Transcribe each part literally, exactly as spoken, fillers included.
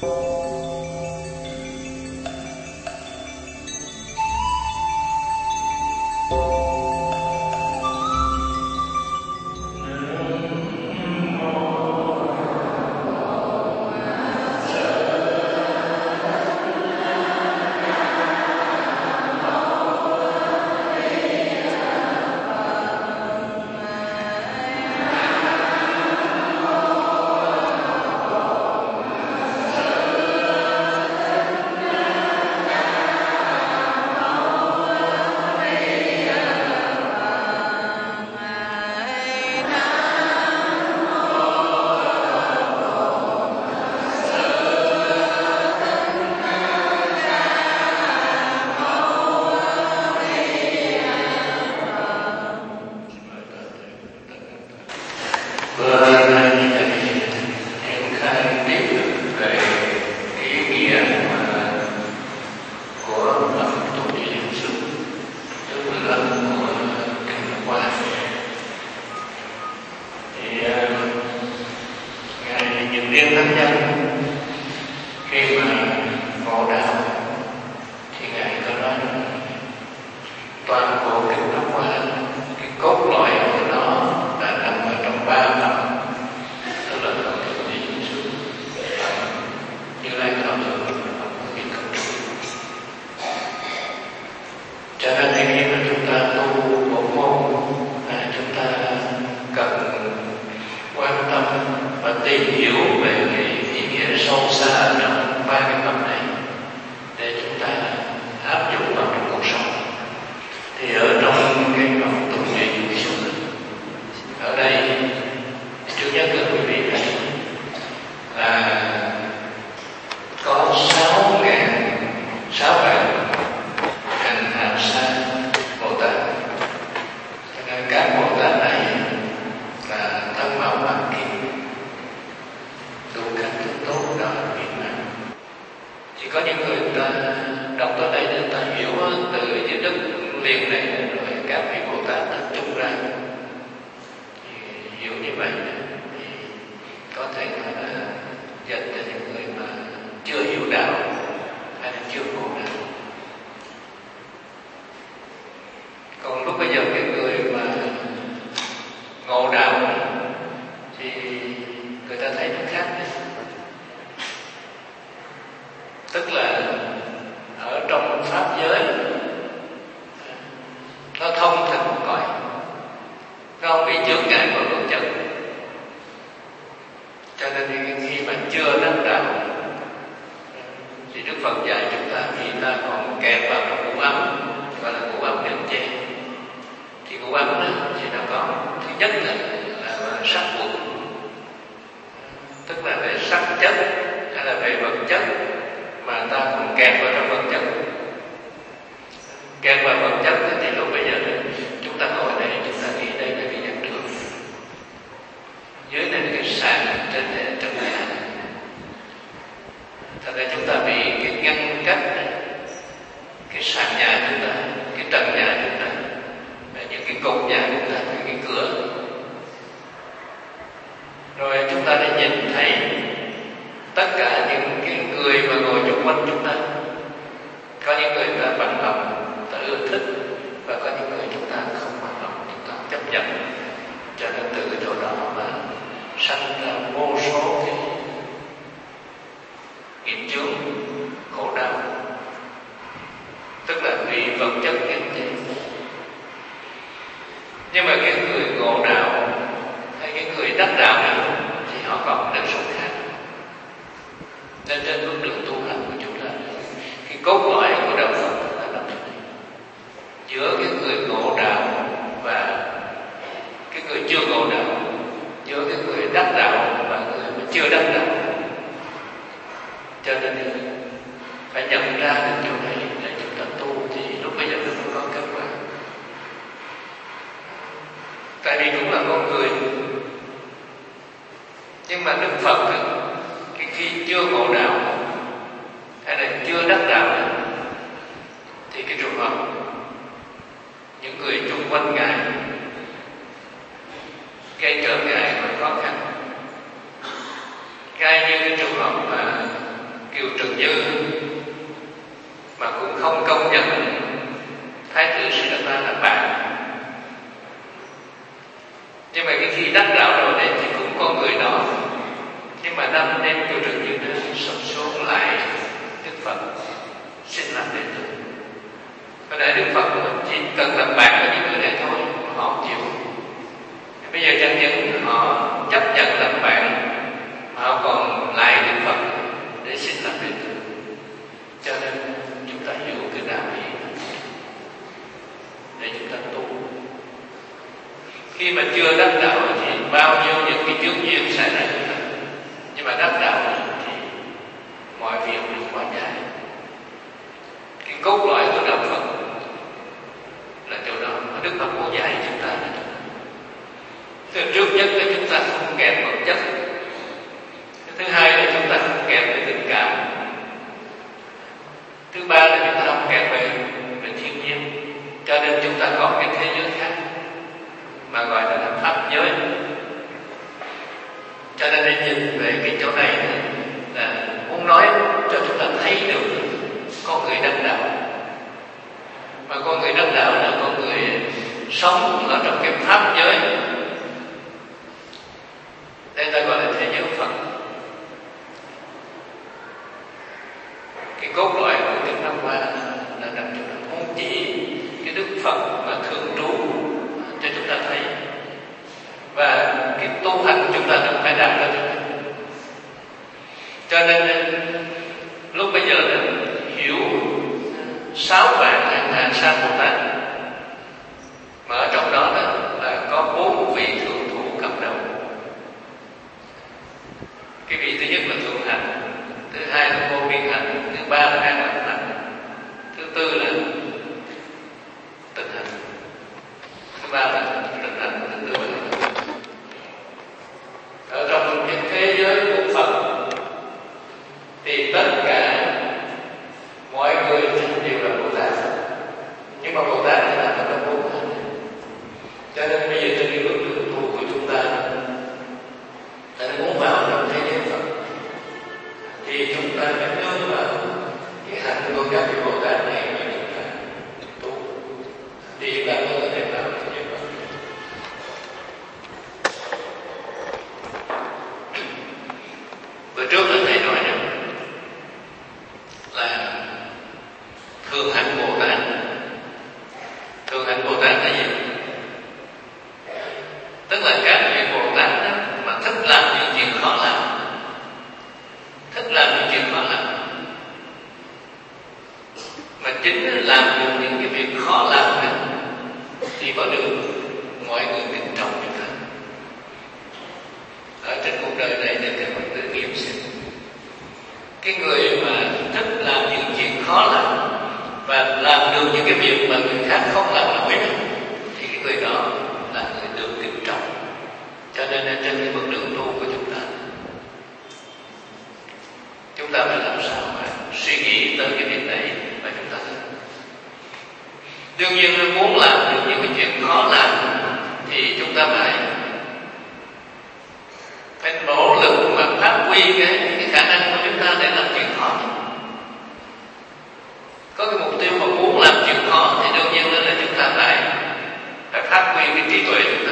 ngay như cái trường hợp mà vua Trần Như mà cũng không công nhận Thái tử Siddhartha là bạn. Nhưng mà cái khi đắc đạo rồi đấy thì cũng có người đó. Nhưng mà năm đêm vua Trần Như đã sập xuống lại Đức Phật xin làm đệ tử. Có lẽ Đức Phật chỉ cần làm bạn với những người này thôi, họ không chịu. Bây giờ chẳng những họ chấp nhận làm bạn, họ còn lại Đức Phật để xin làm đệ tử. Cho nên chúng ta hiểu cái đạo lý để chúng ta tu. Khi mà chưa đắc đạo thì bao nhiêu những cái chướng duyên xảy ra, nhưng mà đắc đạo thì mọi việc được hóa giải. Cái cốt lõi của đạo Phật là chỗ đó mà Đức Phật muốn dạy chúng ta. Thứ trước nhất là chúng ta không kém vật chất. Thứ hai là chúng ta không kém về tình cảm. Thứ ba là chúng ta không kém về, về thiên nhiên. Cho nên chúng ta có cái thế giới khác mà gọi là pháp giới. Cho nên để nhìn về cái chỗ này là muốn nói cho chúng ta thấy được con người đắc đạo. Mà con người đắc đạo là con người sống ở trong cái pháp giới. Đây ta gọi là thế giới Phật. Cái cốt lõi của Kinh Pháp Hoa là nằm trong đó, muốn chỉ cái Đức Phật mà thường trú cho chúng ta thấy. Và cái tu hành của chúng ta cũng phải đạt được. Cho nên lúc bây giờ là hiểu sáu vạn hàng ngàn sa Bồ Tát, mà ở trong đó là, là có bốn vị thượng thủ cầm đầu. Cái vị thứ nhất là thượng hạnh, thứ hai là vô biên hạnh, thứ ba là an lạc hạnh, thứ tư là tịnh hạnh, thứ ba là tịnh hạnh, thứ tư là ở trong cái thế giới của Phật thì tất cả mọi người đều là Bồ Tát, nhưng mà Bồ Tát thì là nó vô hạn. Cho nên bây giờ trên cái bước đường tu của chúng ta, ta muốn vào trong thế giới Phật thì chúng ta phải nương vào cái hạnh của các vị Bồ Tát này mà chúng ta tu thì chúng ta mới có thể vào thế giới Phật. Bữa trước là thầy nói rằng là thường hạnh Bồ Tát. Thường hạnh Bồ Tát là gì? Tức là các vị Bồ Tát đó, mà thích làm những chuyện khó làm, thích làm những chuyện khó làm, mà chính làm được những cái việc khó làm đó, thì có được mọi người kính trọng chúng ta. Ở trên cuộc đời này để các bạn tự nghiệm xem, cái người mà thích làm những chuyện khó làm và làm được những cái việc mà người khác không làm nổi được, thì cái người đó là người được kính trọng. Cho nên trên cái bước đường tu của chúng ta, chúng ta phải làm sao mà suy nghĩ tới cái việc này và chúng ta làm. Đương nhiên muốn làm được những cái chuyện khó làm thì chúng ta phải phải nỗ lực mà phát huy cái, cái khả năng của chúng ta để làm chuyện khó. Có cái mục tiêu mà muốn làm chuyện khó thì đương nhiên là chúng ta phải phải phát huy cái trí tuệ của chúng ta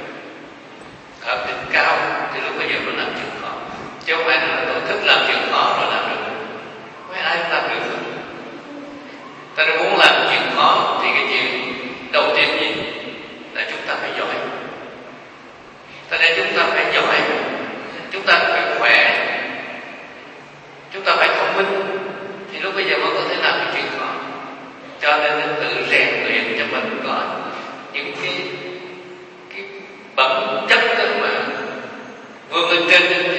ở đỉnh cao, thì lúc bây giờ mới làm chuyện khó. Chứ không phải là tôi thích làm chuyện khó rồi làm được. Mấy ai cũng làm được rồi. Ta đã muốn làm chuyện khó thì cái chuyện đầu tiên gì là chúng ta phải giỏi. Ta để chúng ta phải giỏi, chúng ta phải khỏe, chúng ta phải thông minh, thì lúc bây giờ mới có thể làm cái chuyện khó. Cho nên tự rèn luyện cho mình có những cái cái phẩm chất mà vươn lên trên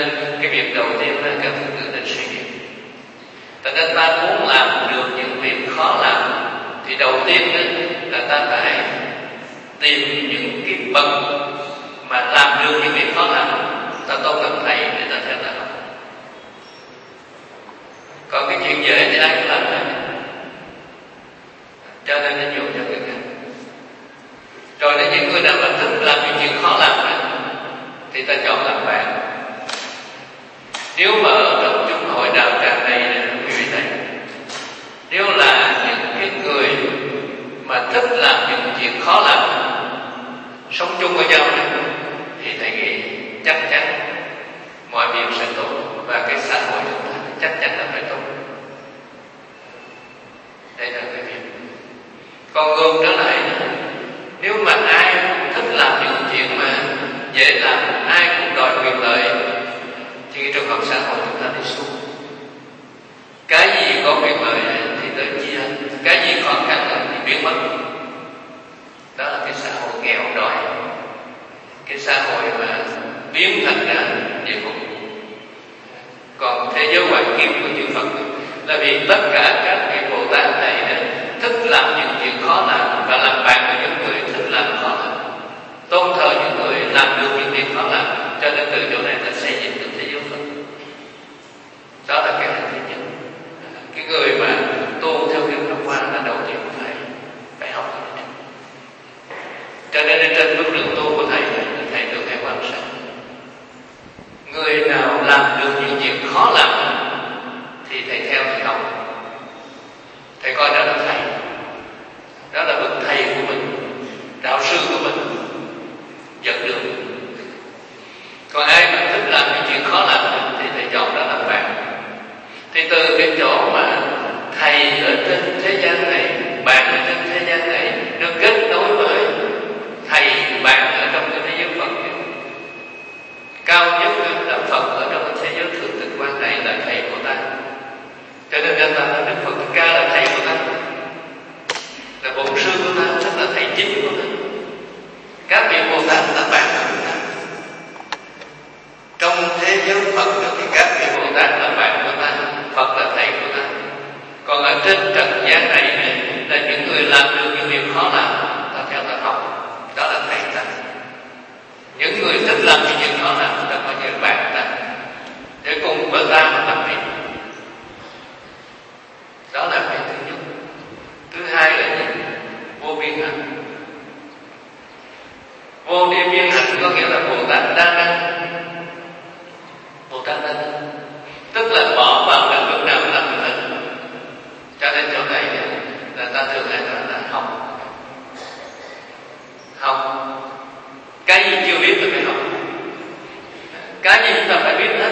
nên cái việc đầu tiên là các Phật tử nên suy nghĩ. Cho nên ta muốn làm được những việc khó làm thì đầu tiên là ta phải tìm những cái bậc mà làm được những việc khó làm, ta tôn làm thầy để ta theo ta học. Còn cái chuyện dễ thì ai cũng làm được, cho nên nó dùng cho người khác. Rồi đến những người nào mà thích làm những chuyện khó làm đó, thì ta chọn làm bạn. Nếu mà ở trong chúng hội đạo tràng này, quý vị thấy, nếu là những cái người mà thích làm những chuyện khó làm, sống chung với nhau này, thì thầy nghĩ chắc chắn mọi việc sẽ tốt và cái xã hội chúng ta chắc chắn là phải tốt. Đây là cái việc. Còn ngược trở lại, nếu mà ai cũng thích làm những chuyện mà dễ làm, ai cũng đòi quyền lợi, thì cái trường hợp xã hội chúng ta đi xuống. Cái gì có quyền lợi thì tới chia, cái gì khó khăn thì biến mất. Đó là cái xã hội nghèo đói, cái xã hội mà biến thành ra địa ngục. Còn thế giới hoàn kiếp của chư Phật là vì tất cả các vị Bồ Tát này thích làm những chuyện khó làm và làm bạn với những người thích làm khó làm, tôn thờ những người làm được những việc khó làm, cho nên từ chỗ này ta xây dựng được thế giới Phật. Đó là cái hành thứ nhất. Cái người mà tu theo kiểu Pháp Hoa là đầu tiên phải phải học. Cho nên trên bước đường tu của thầy, thầy thường hay quan sát người nào làm được những việc khó làm thì thầy theo thầy học. Thầy coi đó là thầy, đó là bậc thầy của mình, đạo sư của mình, dẫn đường. Còn ai mà thích làm những chuyện khó làm thì thầy chọn đó làm bạn. Thì từ cái chỗ mà thầy ở trên thế gian này, bạn ở trên thế gian này, nó kết nối với thầy bạn ở trong cái thế giới Phật. Cao nhất là Phật ở trong cái thế giới thường tịch quan này là thầy của ta. Cho nên người ta nói Đức Phật Thích Ca là thầy của ta, là bổn sư của ta, tức là thầy chính của ta. Các vị Bồ Tát là bạn của chúng ta. Trong thế giới Phật thì các vị Bồ Tát là bạn của ta, Phật là thầy của ta. Còn ở trên trần gian này là những người làm được những việc khó làm, ta theo ta học, đó là thầy ta. Những người thích làm những việc khó làm, ta coi như bạn ta, để cùng với ta mà làm việc. Đó là cái thứ nhất. Thứ hai là gì? Vô biên hạnh. Vô niệm biên hạnh có nghĩa là Bồ Tát đa năng. Bồ Tát đa năng tức là bỏ vào các bước nào làm được hết. Cho nên chỗ này là ta thường hay nói là học. Học cái gì chưa biết thì phải học. Cái gì chúng ta phải biết hết.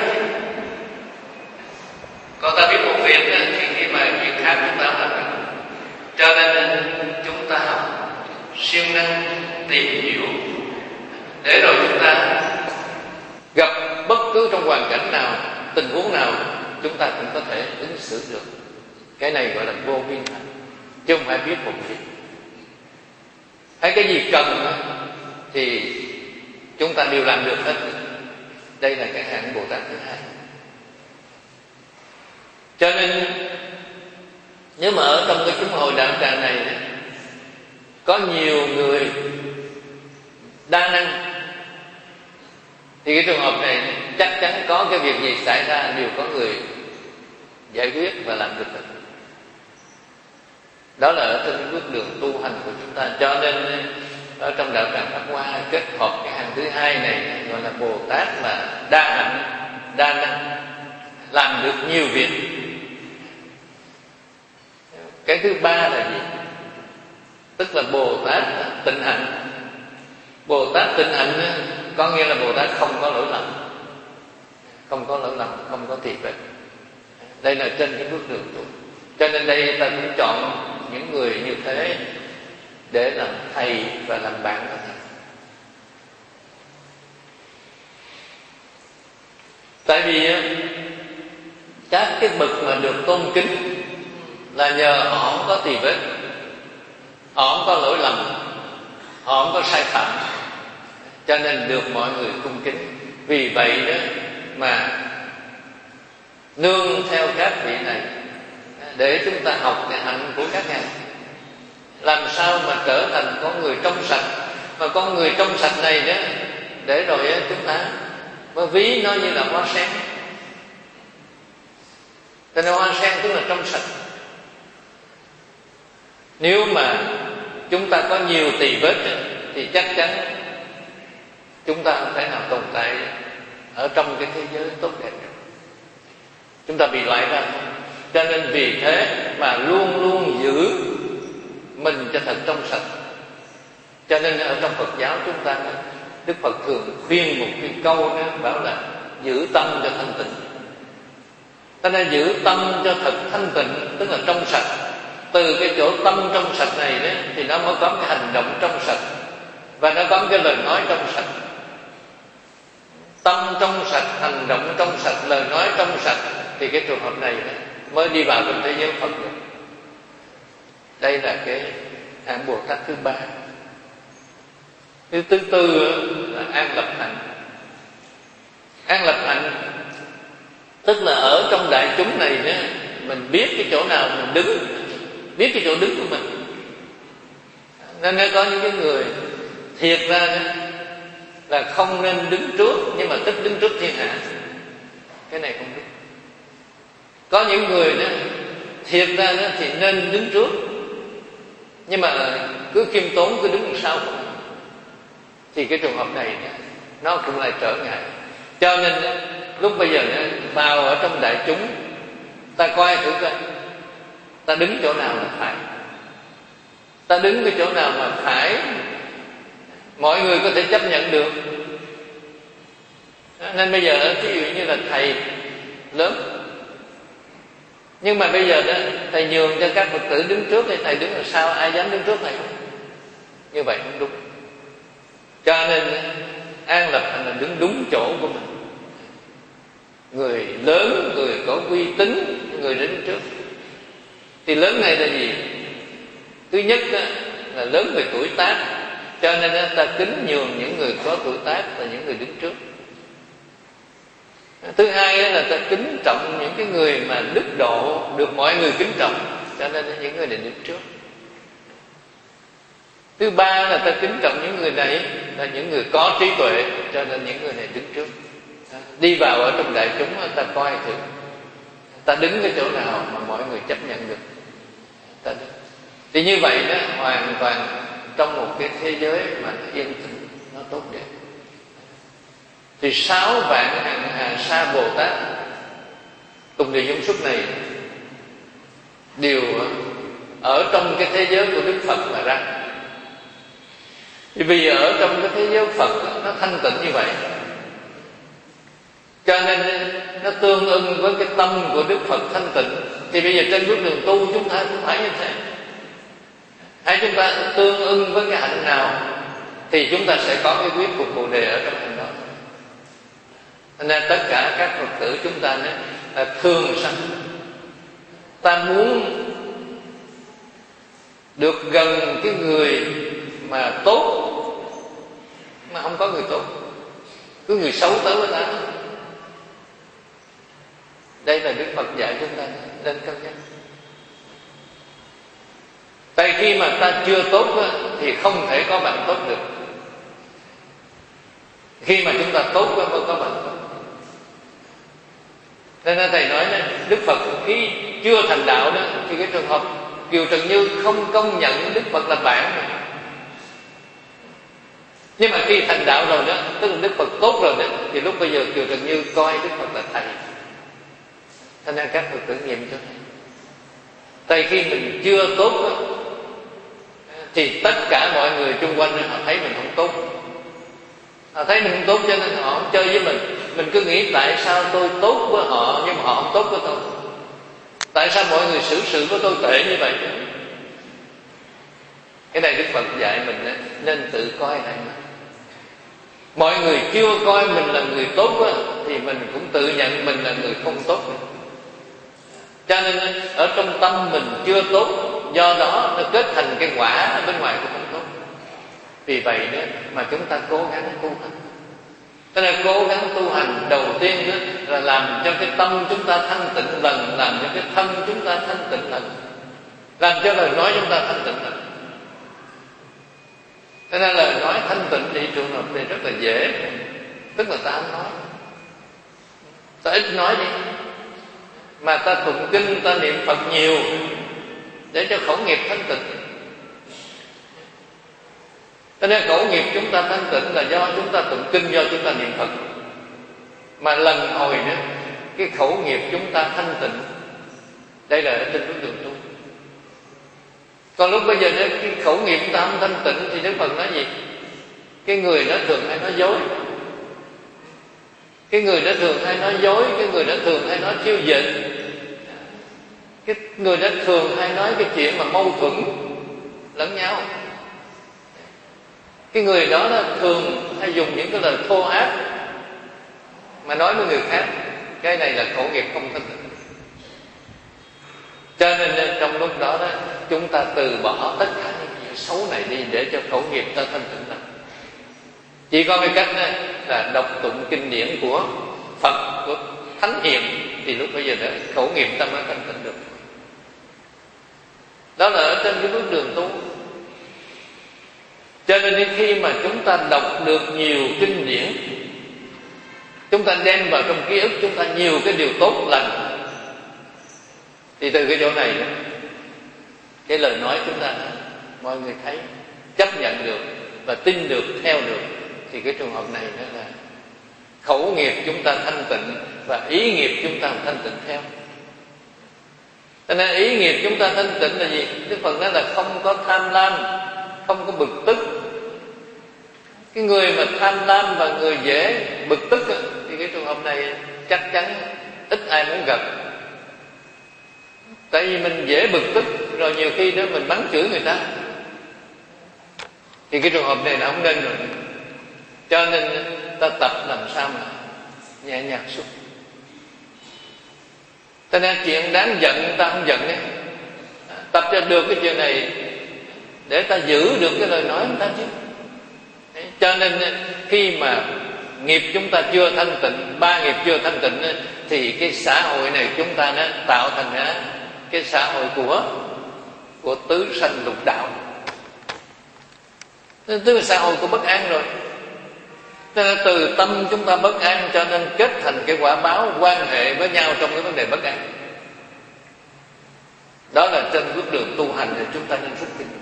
Còn ta biết một việc thì khi mà việc khác chúng ta làm được. Cho nên chúng ta học siêng năng tìm hiểu, để rồi chúng ta gặp bất cứ trong hoàn cảnh nào, tình huống nào, chúng ta cũng có thể ứng xử được. Cái này gọi là vô biên hạnh, chứ không phải biết một việc. Hay cái gì cần thì chúng ta đều làm được hết. Đây là cái hạng Bồ Tát thứ hai. Cho nên nếu mà ở trong cái chúng hội đạo tràng này có nhiều người đa năng, thì cái trường hợp này chắc chắn có cái việc gì xảy ra đều có người giải quyết và làm được. Đó là ở trên bước đường tu hành của chúng ta. Cho nên ở trong đạo tràng Pháp Hoa kết hợp cái hàng thứ hai này gọi là Bồ Tát mà đa hạnh, đa năng, làm được nhiều việc. Cái thứ ba là gì? Tức là Bồ Tát tịnh hạnh. Bồ Tát tịnh hạnh có nghĩa là Bồ Tát không có lỗi lầm, không có lỗi lầm, không có thiệt vậy. Đây là trên cái bước đường tu. Cho nên đây ta cũng chọn những người như thế để làm thầy và làm bạn của thầy. Tại vì các cái bậc mà được tôn kính là nhờ họ không có tì vết, họ không có lỗi lầm, họ không có sai phạm, cho nên được mọi người cung kính. Vì vậy đó mà nương theo các vị này để chúng ta học cái hạnh của các ngài, làm sao mà trở thành con người trong sạch. Mà con người trong sạch này đó, để rồi chúng ta mới ví nó như là hoa sen. Cho nên hoa sen tức là trong sạch. Nếu mà chúng ta có nhiều tỳ vết thì chắc chắn chúng ta không thể nào tồn tại ở trong cái thế giới tốt đẹp. Chúng ta bị loại ra. Cho nên vì thế mà luôn luôn giữ mình cho thật trong sạch. Cho nên ở trong Phật giáo chúng ta, Đức Phật thường khuyên một cái câu đó, bảo là giữ tâm cho thanh tịnh. Ta nên giữ tâm cho thật thanh tịnh, tức là trong sạch. Từ cái chỗ tâm trong sạch này đó, thì nó mới có cái hành động trong sạch, và nó có cái lời nói trong sạch. Tâm trong sạch, hành động trong sạch, lời nói trong sạch, thì cái trường hợp này đó, mới đi vào trong thế giới Phật được. Đây là cái hạng Bồ Tát thứ ba. Thứ thứ tư là an lập hạnh. An lập hạnh tức là ở trong đại chúng này đó, mình biết cái chỗ nào mình đứng, biết cái chỗ đứng của mình. Nên nó có những cái người thiệt ra đó, là không nên đứng trước, nhưng mà thích đứng trước thiên hạ. Cái này không đúng. Có những người đó thiệt ra đó thì nên đứng trước, nhưng mà cứ khiêm tốn, cứ đứng sau không. Thì cái trường hợp này đó, nó cũng lại trở ngại. Cho nên đó, lúc bây giờ đó, vào ở trong đại chúng, ta coi thử coi ta đứng chỗ nào là phải, ta đứng cái chỗ nào mà phải mọi người có thể chấp nhận được. Nên bây giờ ví dụ như là thầy lớn, nhưng mà bây giờ đó thầy nhường cho các Phật tử đứng trước, thì thầy đứng ở sau, ai dám đứng trước thầy không? Như vậy không đúng. Cho nên an lập hạnh là đứng đúng chỗ của mình. Người lớn, người có uy tín, người đứng trước. Thì lớn này là gì? Thứ nhất là lớn về tuổi tác, cho nên ta kính nhường những người có tuổi tác và những người đứng trước. Thứ hai là ta kính trọng những cái người mà đức độ, được mọi người kính trọng, cho nên những người này đứng trước. Thứ ba là ta kính trọng những người này là những người có trí tuệ, cho nên những người này đứng trước. Đi vào ở trong đại chúng, ta coi thử ta đứng cái chỗ nào mà mọi người chấp nhận được, ta đứng. Thì như vậy đó, hoàn toàn trong một cái thế giới mà yên tĩnh, nó tốt đẹp. Thì sáu vạn hằng hà sa Bồ Tát cùng đời dung xuất này đều ở trong cái thế giới của Đức Phật mà ra. Thì vì ở trong cái thế giới Phật nó thanh tịnh như vậy, cho nên nó tương ưng với cái tâm của Đức Phật thanh tịnh. Thì bây giờ trên bước đường tu chúng ta cũng phải như thế. Hay chúng ta tương ưng với cái hạnh nào thì chúng ta sẽ có cái quyết phục Bồ Đề ở trong hạnh đó. Nên tất cả các Phật tử chúng ta này, là thường sanh, ta muốn được gần cái người mà tốt, mà không có người tốt, cứ người xấu tới với ta. Đây là Đức Phật dạy chúng ta nên cân nhắc. Tại khi mà ta chưa tốt thì không thể có bạn tốt được. Khi mà chúng ta tốt mới có bạn tốt. Nên là thầy nói này, Đức Phật khi chưa thành đạo đó, thì cái trường hợp Kiều Trần Như không công nhận Đức Phật là bạn. Nhưng mà khi thành đạo rồi đó, tức là Đức Phật tốt rồi đó, thì lúc bây giờ Kiều Trần Như coi Đức Phật là thầy. Thế nên các Phật tử nghiệm cho thầy. Tại khi mình chưa tốt đó, thì tất cả mọi người xung quanh họ thấy mình không tốt. Họ thấy mình không tốt cho nên họ không chơi với mình. Mình cứ nghĩ tại sao tôi tốt với họ nhưng mà họ không tốt với tôi. Tại sao mọi người xử sự với tôi tệ như vậy? Cái này Đức Phật dạy mình nên tự coi lại. Mọi người chưa coi mình là người tốt đó, thì mình cũng tự nhận mình là người không tốt. Cho nên ở trong tâm mình chưa tốt, do đó nó kết thành cái quả ở bên ngoài cũng không tốt. Vì vậy đó mà chúng ta cố gắng tu hành. Cho nên cố gắng tu hành đầu tiên đó là làm cho cái tâm chúng ta thanh tịnh lần, làm cho cái thân chúng ta thanh tịnh lần, làm cho lời nói chúng ta thanh tịnh lần. Cho nên lời nói thanh tịnh thì trường hợp này rất là dễ, tức là ta không nói, ta ít nói đi, mà ta tụng kinh, ta niệm Phật nhiều để cho khẩu nghiệp thanh tịnh. Cho nên khẩu nghiệp chúng ta thanh tịnh là do chúng ta tụng kinh, do chúng ta niệm Phật. Mà lần hồi nữa cái khẩu nghiệp chúng ta thanh tịnh, đây là ở trên bước đường tu. Còn lúc bây giờ nếu cái khẩu nghiệp chúng ta không thanh tịnh thì Đức Phật nói gì? Cái người đó thường hay nói dối, cái người đó thường hay nói dối, cái người đó thường hay nói chiêu dệt, cái người đó thường hay nói cái chuyện mà mâu thuẫn lẫn nhau, cái người đó, đó thường hay dùng những cái lời thô ác mà nói với người khác. Cái này là khẩu nghiệp không thanh tịnh. Cho nên trong lúc đó, đó chúng ta từ bỏ tất cả những chuyện xấu này đi để cho khẩu nghiệp ta thanh tịnh lại. Chỉ có cái cách này là đọc tụng kinh điển của Phật, của Thánh Hiền, thì lúc bây giờ đó khẩu nghiệp ta mới thanh tịnh được. Đó là ở trên cái bước đường tu. Cho nên khi mà chúng ta đọc được nhiều kinh điển, chúng ta đem vào trong ký ức chúng ta nhiều cái điều tốt lành, thì từ cái chỗ này cái lời nói chúng ta mọi người thấy, chấp nhận được và tin được, theo được, thì cái trường hợp này đó là khẩu nghiệp chúng ta thanh tịnh và ý nghiệp chúng ta thanh tịnh theo. Cho nên ý nghiệp chúng ta thanh tịnh là gì? Đức Phật nói là không có tham lam, không có bực tức. Cái người mà tham lam và người dễ bực tức thì cái trường hợp này chắc chắn ít ai muốn gặp. Tại vì mình dễ bực tức, rồi nhiều khi đó mình mắng chửi người ta, thì cái trường hợp này là không nên rồi. Cho nên ta tập làm sao mà nhẹ nhàng xuống. Cho nên chuyện đáng giận ta không giận ấy. Tập cho được cái chuyện này để ta giữ được cái lời nói của ta chứ. Cho nên khi mà nghiệp chúng ta chưa thanh tịnh, ba nghiệp chưa thanh tịnh, thì cái xã hội này chúng ta nó tạo thành cái xã hội của của tứ sanh lục đạo, tức là xã hội của bất an rồi. Cho nên từ tâm chúng ta bất an, cho nên kết thành cái quả báo quan hệ với nhau trong cái vấn đề bất an. Đó là trên bước đường tu hành thì chúng ta nên rút kinh.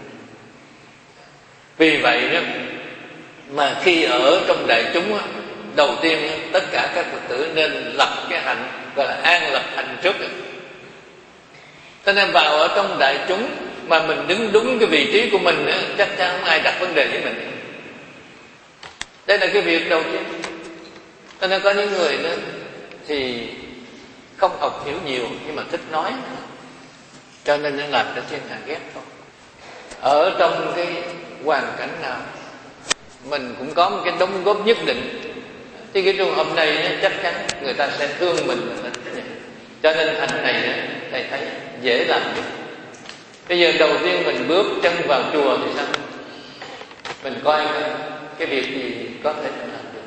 Vì vậy đó mà khi ở trong đại chúng, đầu tiên tất cả các Phật tử nên lập cái hạnh gọi là an lập hạnh trước. Cho nên vào ở trong đại chúng mà mình đứng đúng cái vị trí của mình, chắc chắn không ai đặt vấn đề với mình. Đây là cái việc đầu tiên. Cho nên có những người đó thì không học hiểu nhiều nhưng mà thích nói, cho nên nó làm cho thiên hạ ghét thôi. Ở trong cái hoàn cảnh nào mình cũng có một cái đóng góp nhất định, thì cái trường hợp này chắc chắn người ta sẽ thương mình. Cho nên hạnh này thầy thấy dễ làm nhất. Bây giờ đầu tiên mình bước chân vào chùa thì sao? Mình coi cái, cái việc gì có thể làm được.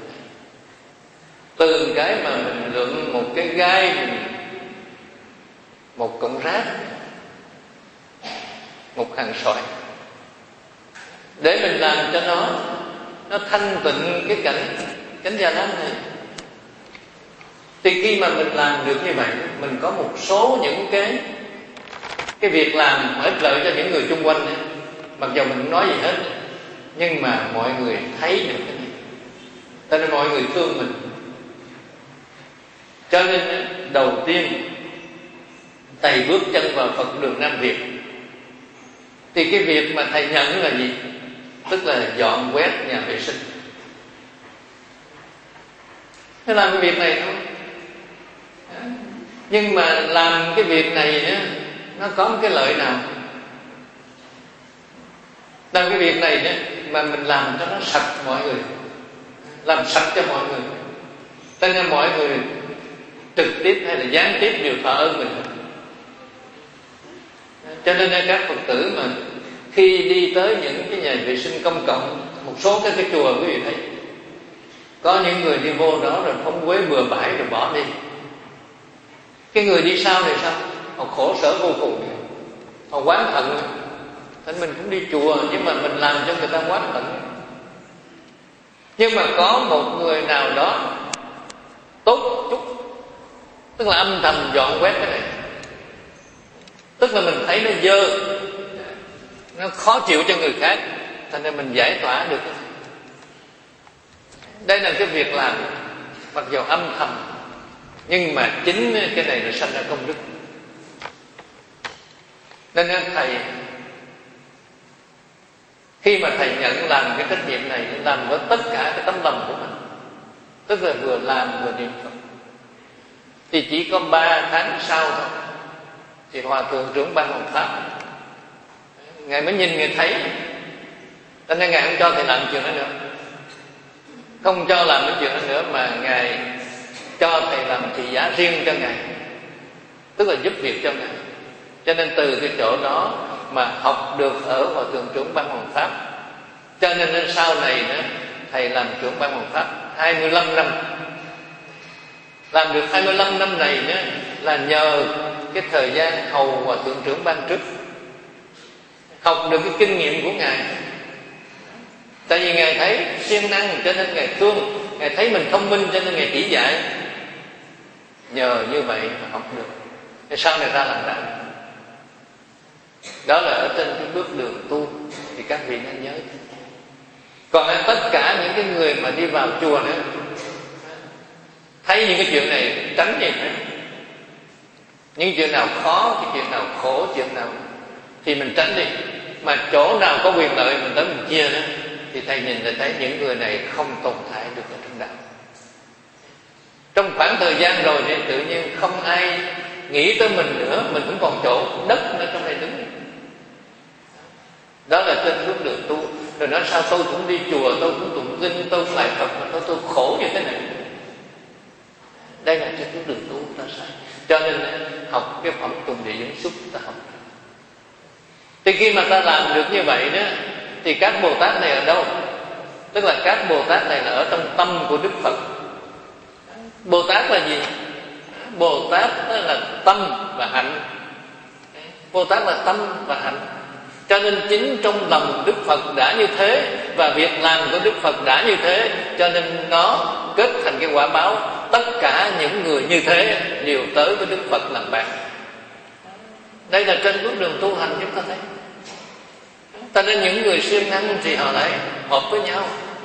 Từ cái mà mình lượm một cái gai, một cọng rác, một hàng sỏi, để mình làm cho nó nó thanh tịnh cái cảnh cảnh Già Lam này. Thì khi mà mình làm được như vậy, mình có một số những cái cái việc làm ích lợi cho những người xung quanh ấy. Mặc dù mình không nói gì hết, nhưng mà mọi người thấy được cái này, cho nên mọi người thương mình. Cho nên đầu tiên thầy bước chân vào Phật đường Nam Việt, thì cái việc mà thầy nhận là gì? Tức là dọn quét nhà vệ sinh. Thế làm cái việc này thôi. Nhưng mà làm cái việc này á, nó có một cái lợi nào? Làm cái việc này á, mà mình làm cho nó sạch mọi người, làm sạch cho mọi người, cho nên mọi người trực tiếp hay là gián tiếp đều thọ ơn mình. Cho nên các Phật tử mà khi đi tới những cái nhà vệ sinh công cộng, một số các cái chùa quý vị thấy Có những người đi vô đó rồi phóng uế bừa bãi rồi bỏ đi. Cái người đi sau này sao? Họ khổ sở vô cùng, họ oán hận. Thành mình cũng đi chùa nhưng mà mình làm cho người ta oán hận. Nhưng mà có một người nào đó tốt chút, tức là âm thầm dọn quét cái này, tức là mình thấy nó dơ, nó khó chịu cho người khác, thành ra mình giải tỏa được. Đây là cái việc làm mặc dù âm thầm, nhưng mà chính cái này nó sanh ra công đức. Nên thầy, khi mà thầy nhận làm cái trách nhiệm này, làm với tất cả cái tấm lòng của mình, tức là vừa làm vừa niệm Phật, thì chỉ có ba tháng sau thôi thì Hòa Thượng trưởng ban Hoàng Pháp Ngài mới nhìn, Ngài thấy, cho nên Ngài không cho thầy làm chuyện đó nữa, không cho làm cái chuyện đó nữa, mà Ngài cho thầy làm thị giả riêng cho Ngài, tức là giúp việc cho Ngài. Cho nên từ cái chỗ đó mà học được ở Hòa Thượng trưởng ban Hoàng Pháp. Cho nên đến sau này nữa, thầy làm trưởng ban Hoàng Pháp hai mươi lăm năm. Làm được hai mươi lăm năm này nữa là nhờ cái thời gian hầu Hòa Thượng trưởng ban trước, học được cái kinh nghiệm của Ngài. Tại vì Ngài thấy siêng năng cho nên Ngài thương, Ngài thấy mình thông minh cho nên Ngài chỉ dạy. Nhờ như vậy mà học được, thì sau này ra làm ra. Đó là ở trên cái bước đường tu thì các vị nên nhớ. Còn tất cả những cái người mà đi vào chùa nữa, thấy những cái chuyện này tránh gì hết. Những chuyện nào khó, cái chuyện nào khổ, chuyện nào thì mình tránh đi. Mà chỗ nào có quyền lợi mình tới mình chia đó, thì thầy nhìn lại thấy những người này không tồn tại được ở trong đạo. Trong khoảng thời gian rồi thì tự nhiên không ai nghĩ tới mình nữa, mình cũng còn chỗ đất ở trong này đứng. Đó là trên bước đường tu. Rồi nói sao tôi cũng đi chùa, tôi cũng tụng kinh, tôi cũng lại Phật, mà tôi, tôi khổ như thế này. Đây là trên bước đường tu ta sai. Cho nên học cái phẩm tùng địa dưỡng xúc ta học. Thì khi mà ta làm được như vậy đó, thì các Bồ Tát này ở đâu? Tức là các Bồ Tát này là ở trong tâm của Đức Phật. Bồ Tát là gì? Bồ Tát đó là tâm và hạnh. Bồ Tát là tâm và hạnh. Cho nên chính trong lòng Đức Phật đã như thế, và việc làm của Đức Phật đã như thế, cho nên nó kết thành cái quả báo. Tất cả những người như thế đều tới với Đức Phật làm bạn. Đây là trên bước đường tu hành chúng ta thấy. Cho nên những người siêng năng thì họ lại hợp với nhau.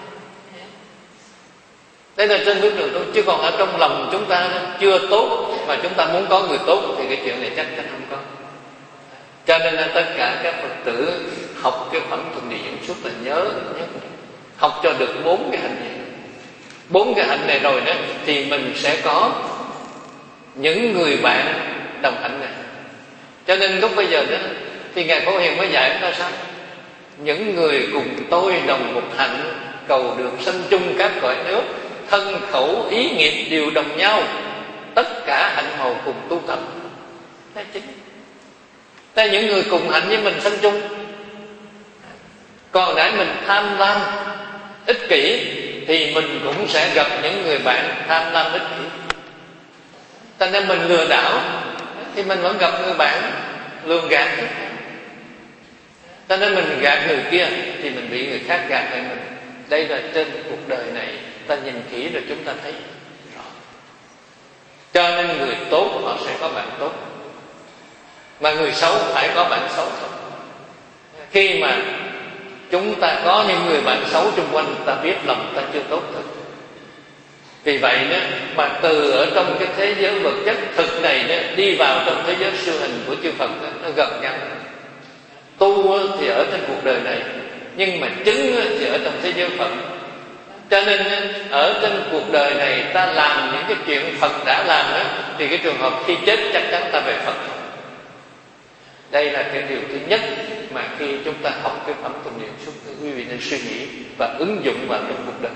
Đây là trên bước đường tu. Chứ còn ở trong lòng chúng ta chưa tốt, mà chúng ta muốn có người tốt, thì cái chuyện này chắc chắn không có. Cho nên là tất cả các Phật tử học cái phẩm thuần địa dưỡng xúc là nhớ, nhớ học cho được bốn cái hạnh này. Bốn cái hạnh này rồi đó thì mình sẽ có những người bạn đồng hạnh này. Cho nên lúc bây giờ đó thì Ngài Phổ Hiền mới dạy chúng ta sao? Những người cùng tôi đồng một hạnh, cầu được sanh chung các cõi nước, thân khẩu ý nghiệp đều đồng nhau, tất cả hạnh hầu cùng tu tập. Đây chính. Đây những người cùng hạnh với mình sanh chung. Còn nãy mình tham lam ích kỷ thì mình cũng sẽ gặp những người bạn tham lam ích kỷ. Cho nên mình lừa đảo thì mình vẫn gặp người bạn lường gạt. Cho nên mình gạt người kia thì mình bị người khác gạt lại mình. Đây là trên cuộc đời này ta nhìn kỹ rồi chúng ta thấy rõ. Cho nên người tốt họ sẽ có bạn tốt, mà người xấu phải có bạn xấu. Khi mà chúng ta có những người bạn xấu xung quanh, ta biết lòng ta chưa tốt thật. Vì vậy đó, mà từ ở trong cái thế giới vật chất thực này đó, đi vào trong thế giới siêu hình của chư Phật đó, nó gần nhau. Tu thì ở trên cuộc đời này, nhưng mà chứng thì ở trong thế giới Phật. Cho nên ở trên cuộc đời này ta làm những cái chuyện Phật đã làm đó, thì cái trường hợp khi chết chắc chắn ta về Phật. Đây là cái điều thứ nhất mà khi chúng ta học cái phẩm tùng niệm xúc, quý vị nên suy nghĩ và ứng dụng vào trong cuộc đời.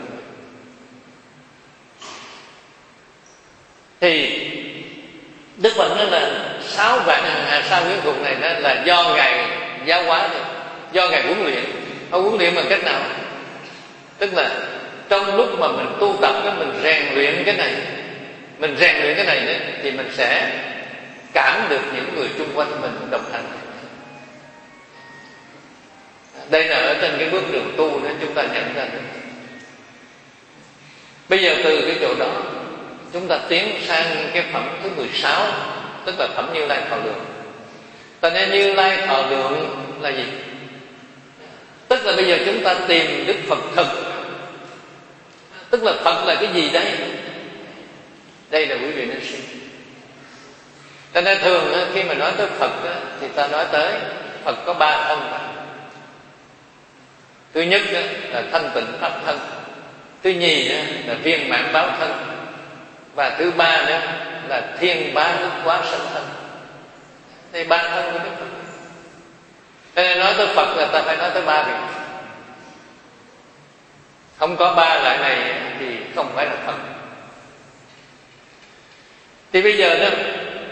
Thì Đức Phật nói là sáu vạn hàng hà sa quyến thuộc này đó là do Ngài giáo hóa thôi, do Ngài huấn luyện. Ông huấn luyện bằng cách nào? Tức là trong lúc mà mình tu tập đó, mình rèn luyện cái này, mình rèn luyện cái này đó, thì mình sẽ cảm được những người chung quanh mình đồng hành. Đây là ở trên cái bước đường tu đó chúng ta nhận ra được. Bây giờ từ cái chỗ đó chúng ta tiến sang cái phẩm thứ mười sáu, tức là phẩm Như Lai Thọ Lượng. Tại nên Như Lai Thọ Lượng là gì? Tức là bây giờ chúng ta tìm Đức Phật thực. Tức là Phật là cái gì đấy? Đây là quý vị nên suy. Cho nên thường khi mà nói tới Phật thì ta nói tới Phật có ba thân. Thứ nhất là thanh tịnh pháp thân, thứ nhì là viên mãn báo thân, và thứ ba nữa là thiên bá ức quá sanh thân. Đây ba thân của Đức Phật. Cho nên nói tới Phật là ta phải nói tới ba vị. Không có ba loại này thì không phải là Phật. Thì bây giờ đó,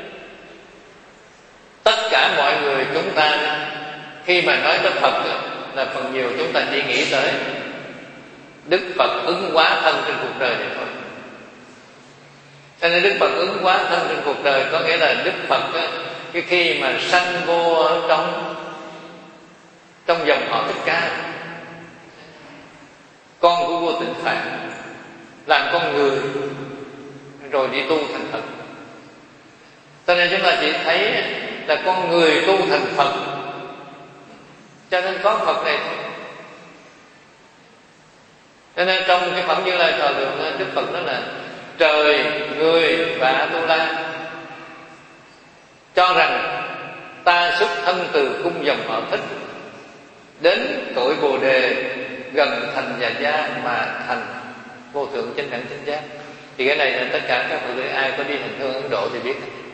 tất cả mọi người chúng ta khi mà nói tới Phật là phần nhiều chúng ta chỉ nghĩ tới Đức Phật ứng hóa thân trên cuộc đời này thôi. Cho nên Đức Phật ứng hóa thân trên cuộc đời có nghĩa là Đức Phật cái khi mà sanh vô ở trong trong dòng họ Thích Ca, con của vua Tịnh Phạn, làm con người rồi đi tu thành Phật. Cho nên chúng ta chỉ thấy là con người tu thành Phật, cho nên có Phật này thôi. Cho nên trong cái phẩm Như Lai Thọ Lượng, Đức Phật nói là trời, người và A-tu-la cho rằng ta xuất thân từ cung dòng họ Thích đến cội Bồ Đề gần thành Già Gia mà thành vô thượng chánh đẳng chánh giác. Thì cái này là tất cả các Phật tử ai có đi hành hương Ấn Độ thì biết.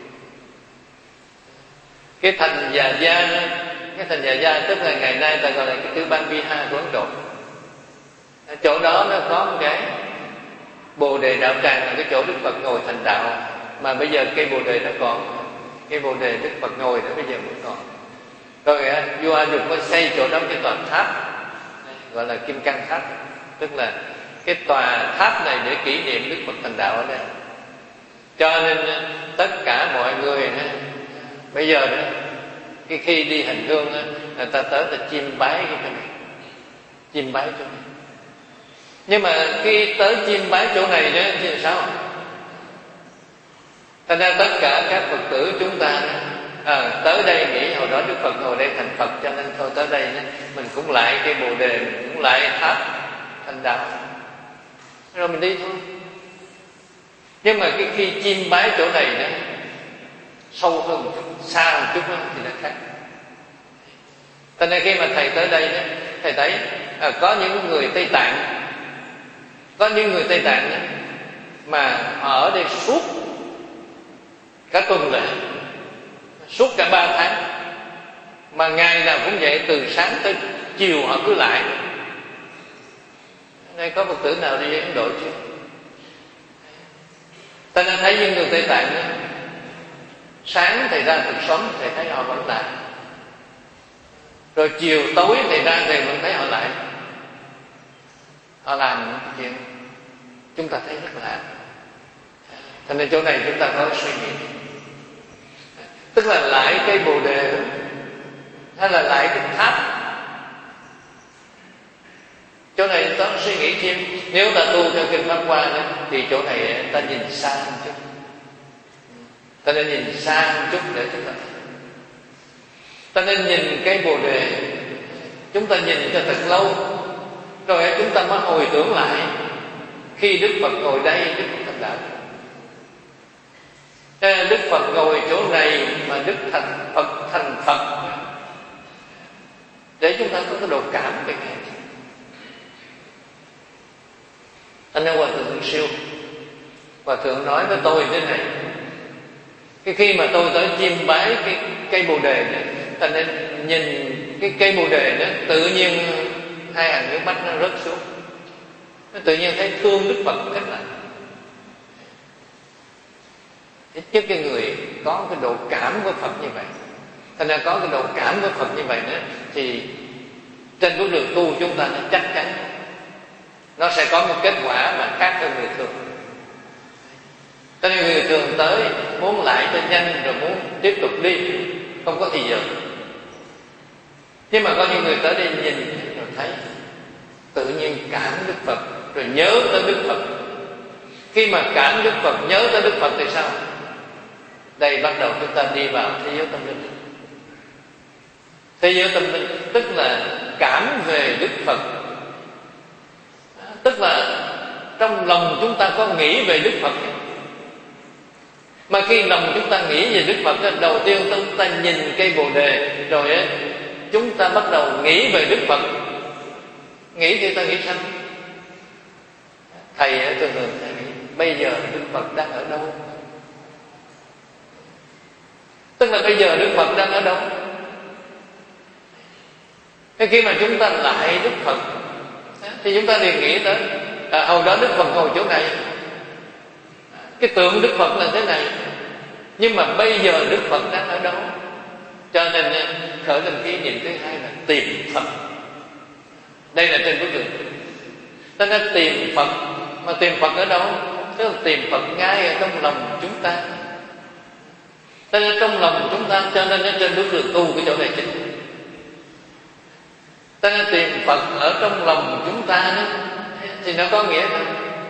Cái thành Già Gia, cái thành Già Gia tức là ngày nay ta gọi là cái tứ ban Bihar của Ấn Độ. Ở chỗ đó nó có một cái Bồ Đề đạo tràng, là cái chỗ Đức Phật ngồi thành đạo, mà bây giờ cây Bồ Đề nó còn, cây Bồ Đề Đức Phật ngồi đó bây giờ vẫn còn. Rồi vua A Dục có xây chỗ đó cái tòa tháp gọi là Kim Cang Tháp, tức là cái tòa tháp này để kỷ niệm Đức Phật thành đạo ở đây. Cho nên tất cả mọi người bây giờ đó, cái khi đi hành hương người ta tới là chiêm bái cái này, chiêm bái chỗ này. Nhưng mà khi tới chiêm bái chỗ này đó thì sao? Thành ra tất cả các Phật tử chúng ta à, tới đây nghĩ hồi đó Đức Phật ngồi đây thành Phật, cho nên thôi tới đây mình cũng lại cái Bồ Đề, mình cũng lại tháp thành đạo, rồi mình đi thôi. Nhưng mà cái khi chiêm bái chỗ này đó sâu hơn một chút, xa một chút đó, thì nó khác. Thành ra khi mà thầy tới đây đó, thầy thấy à, có những người Tây Tạng, có những người Tây Tạng đó, mà họ ở đây suốt cả tuần lễ, suốt cả ba tháng, mà ngày nào cũng vậy, từ sáng tới chiều họ cứ lại. Đây có Phật tử nào đi với Ấn Độ chưa? Ta nên thấy những người Tây Tạng đó, sáng thầy ra thực sống thầy thấy họ vẫn lại, rồi chiều tối thầy ra thầy vẫn thấy họ lại. Họ làm những chuyện chúng ta thấy rất lạ. Cho nên chỗ này chúng ta có suy nghĩ, tức là lại cây Bồ Đề hay là lại cái tháp. Chỗ này ta suy nghĩ thêm. Nếu ta tu theo kinh Pháp Hoa thì chỗ này ta nhìn xa một chút, ta nên nhìn xa một chút để chúng ta ta nên nhìn cái Bồ Đề, chúng ta nhìn cho thật lâu, rồi chúng ta mới hồi tưởng lại khi Đức Phật ngồi đây, Đức Phật thành đạo. Đức Phật ngồi chỗ này mà Đức thành Phật thành Phật, để chúng ta có cái độ cảm về cái. Anh em Hòa Thượng Siêu, Hòa Thượng nói với tôi thế này: cái khi mà tôi tới chiêm bái cái cây Bồ Đề này, ta nên nhìn cái cây Bồ Đề đó, tự nhiên hai hàng nước mắt nó rớt xuống, nó tự nhiên thấy thương Đức Phật cách này. Ít nhất cái người có cái độ cảm với Phật như vậy, thành ra có cái độ cảm với Phật như vậy nữa, thì trên bước đường tu chúng ta chắc chắn nó sẽ có một kết quả mà khác hơn người thường. Cho nên người thường tới muốn lại cho nhanh rồi muốn tiếp tục đi, không có thì giờ. Nhưng mà có những người tới đây nhìn rồi thấy tự nhiên cảm Đức Phật, rồi nhớ tới Đức Phật. Khi mà cảm Đức Phật, nhớ tới Đức Phật thì sao? Đây bắt đầu chúng ta đi vào thế giới tâm linh. Thế giới tâm linh tức là cảm về Đức Phật, tức là trong lòng chúng ta có nghĩ về Đức Phật. Mà khi lòng chúng ta nghĩ về Đức Phật, đầu tiên chúng ta nhìn cây Bồ Đề, rồi chúng ta bắt đầu nghĩ về Đức Phật. Nghĩ thì ta nghĩ sao? Thầy thường thường thầy nghĩ bây giờ Đức Phật đang ở đâu? Tức là bây giờ Đức Phật đang ở đâu? Thế khi mà chúng ta lại Đức Phật thì chúng ta liền nghĩ tới à, hồi đó Đức Phật ngồi chỗ này, cái tượng Đức Phật là thế này, nhưng mà bây giờ Đức Phật đang ở đâu? Cho nên khởi lên cái ý niệm thứ hai là tìm Phật. Đây là trên bước đường. Ta nên tìm Phật. Mà tìm Phật ở đâu? Tức là tìm Phật ngay ở trong lòng chúng ta. Ta nên trong lòng chúng ta, cho nên ở trên bước đường tu cái chỗ này chính. Ta nên tìm Phật ở trong lòng chúng ta đó, thì nó có nghĩa là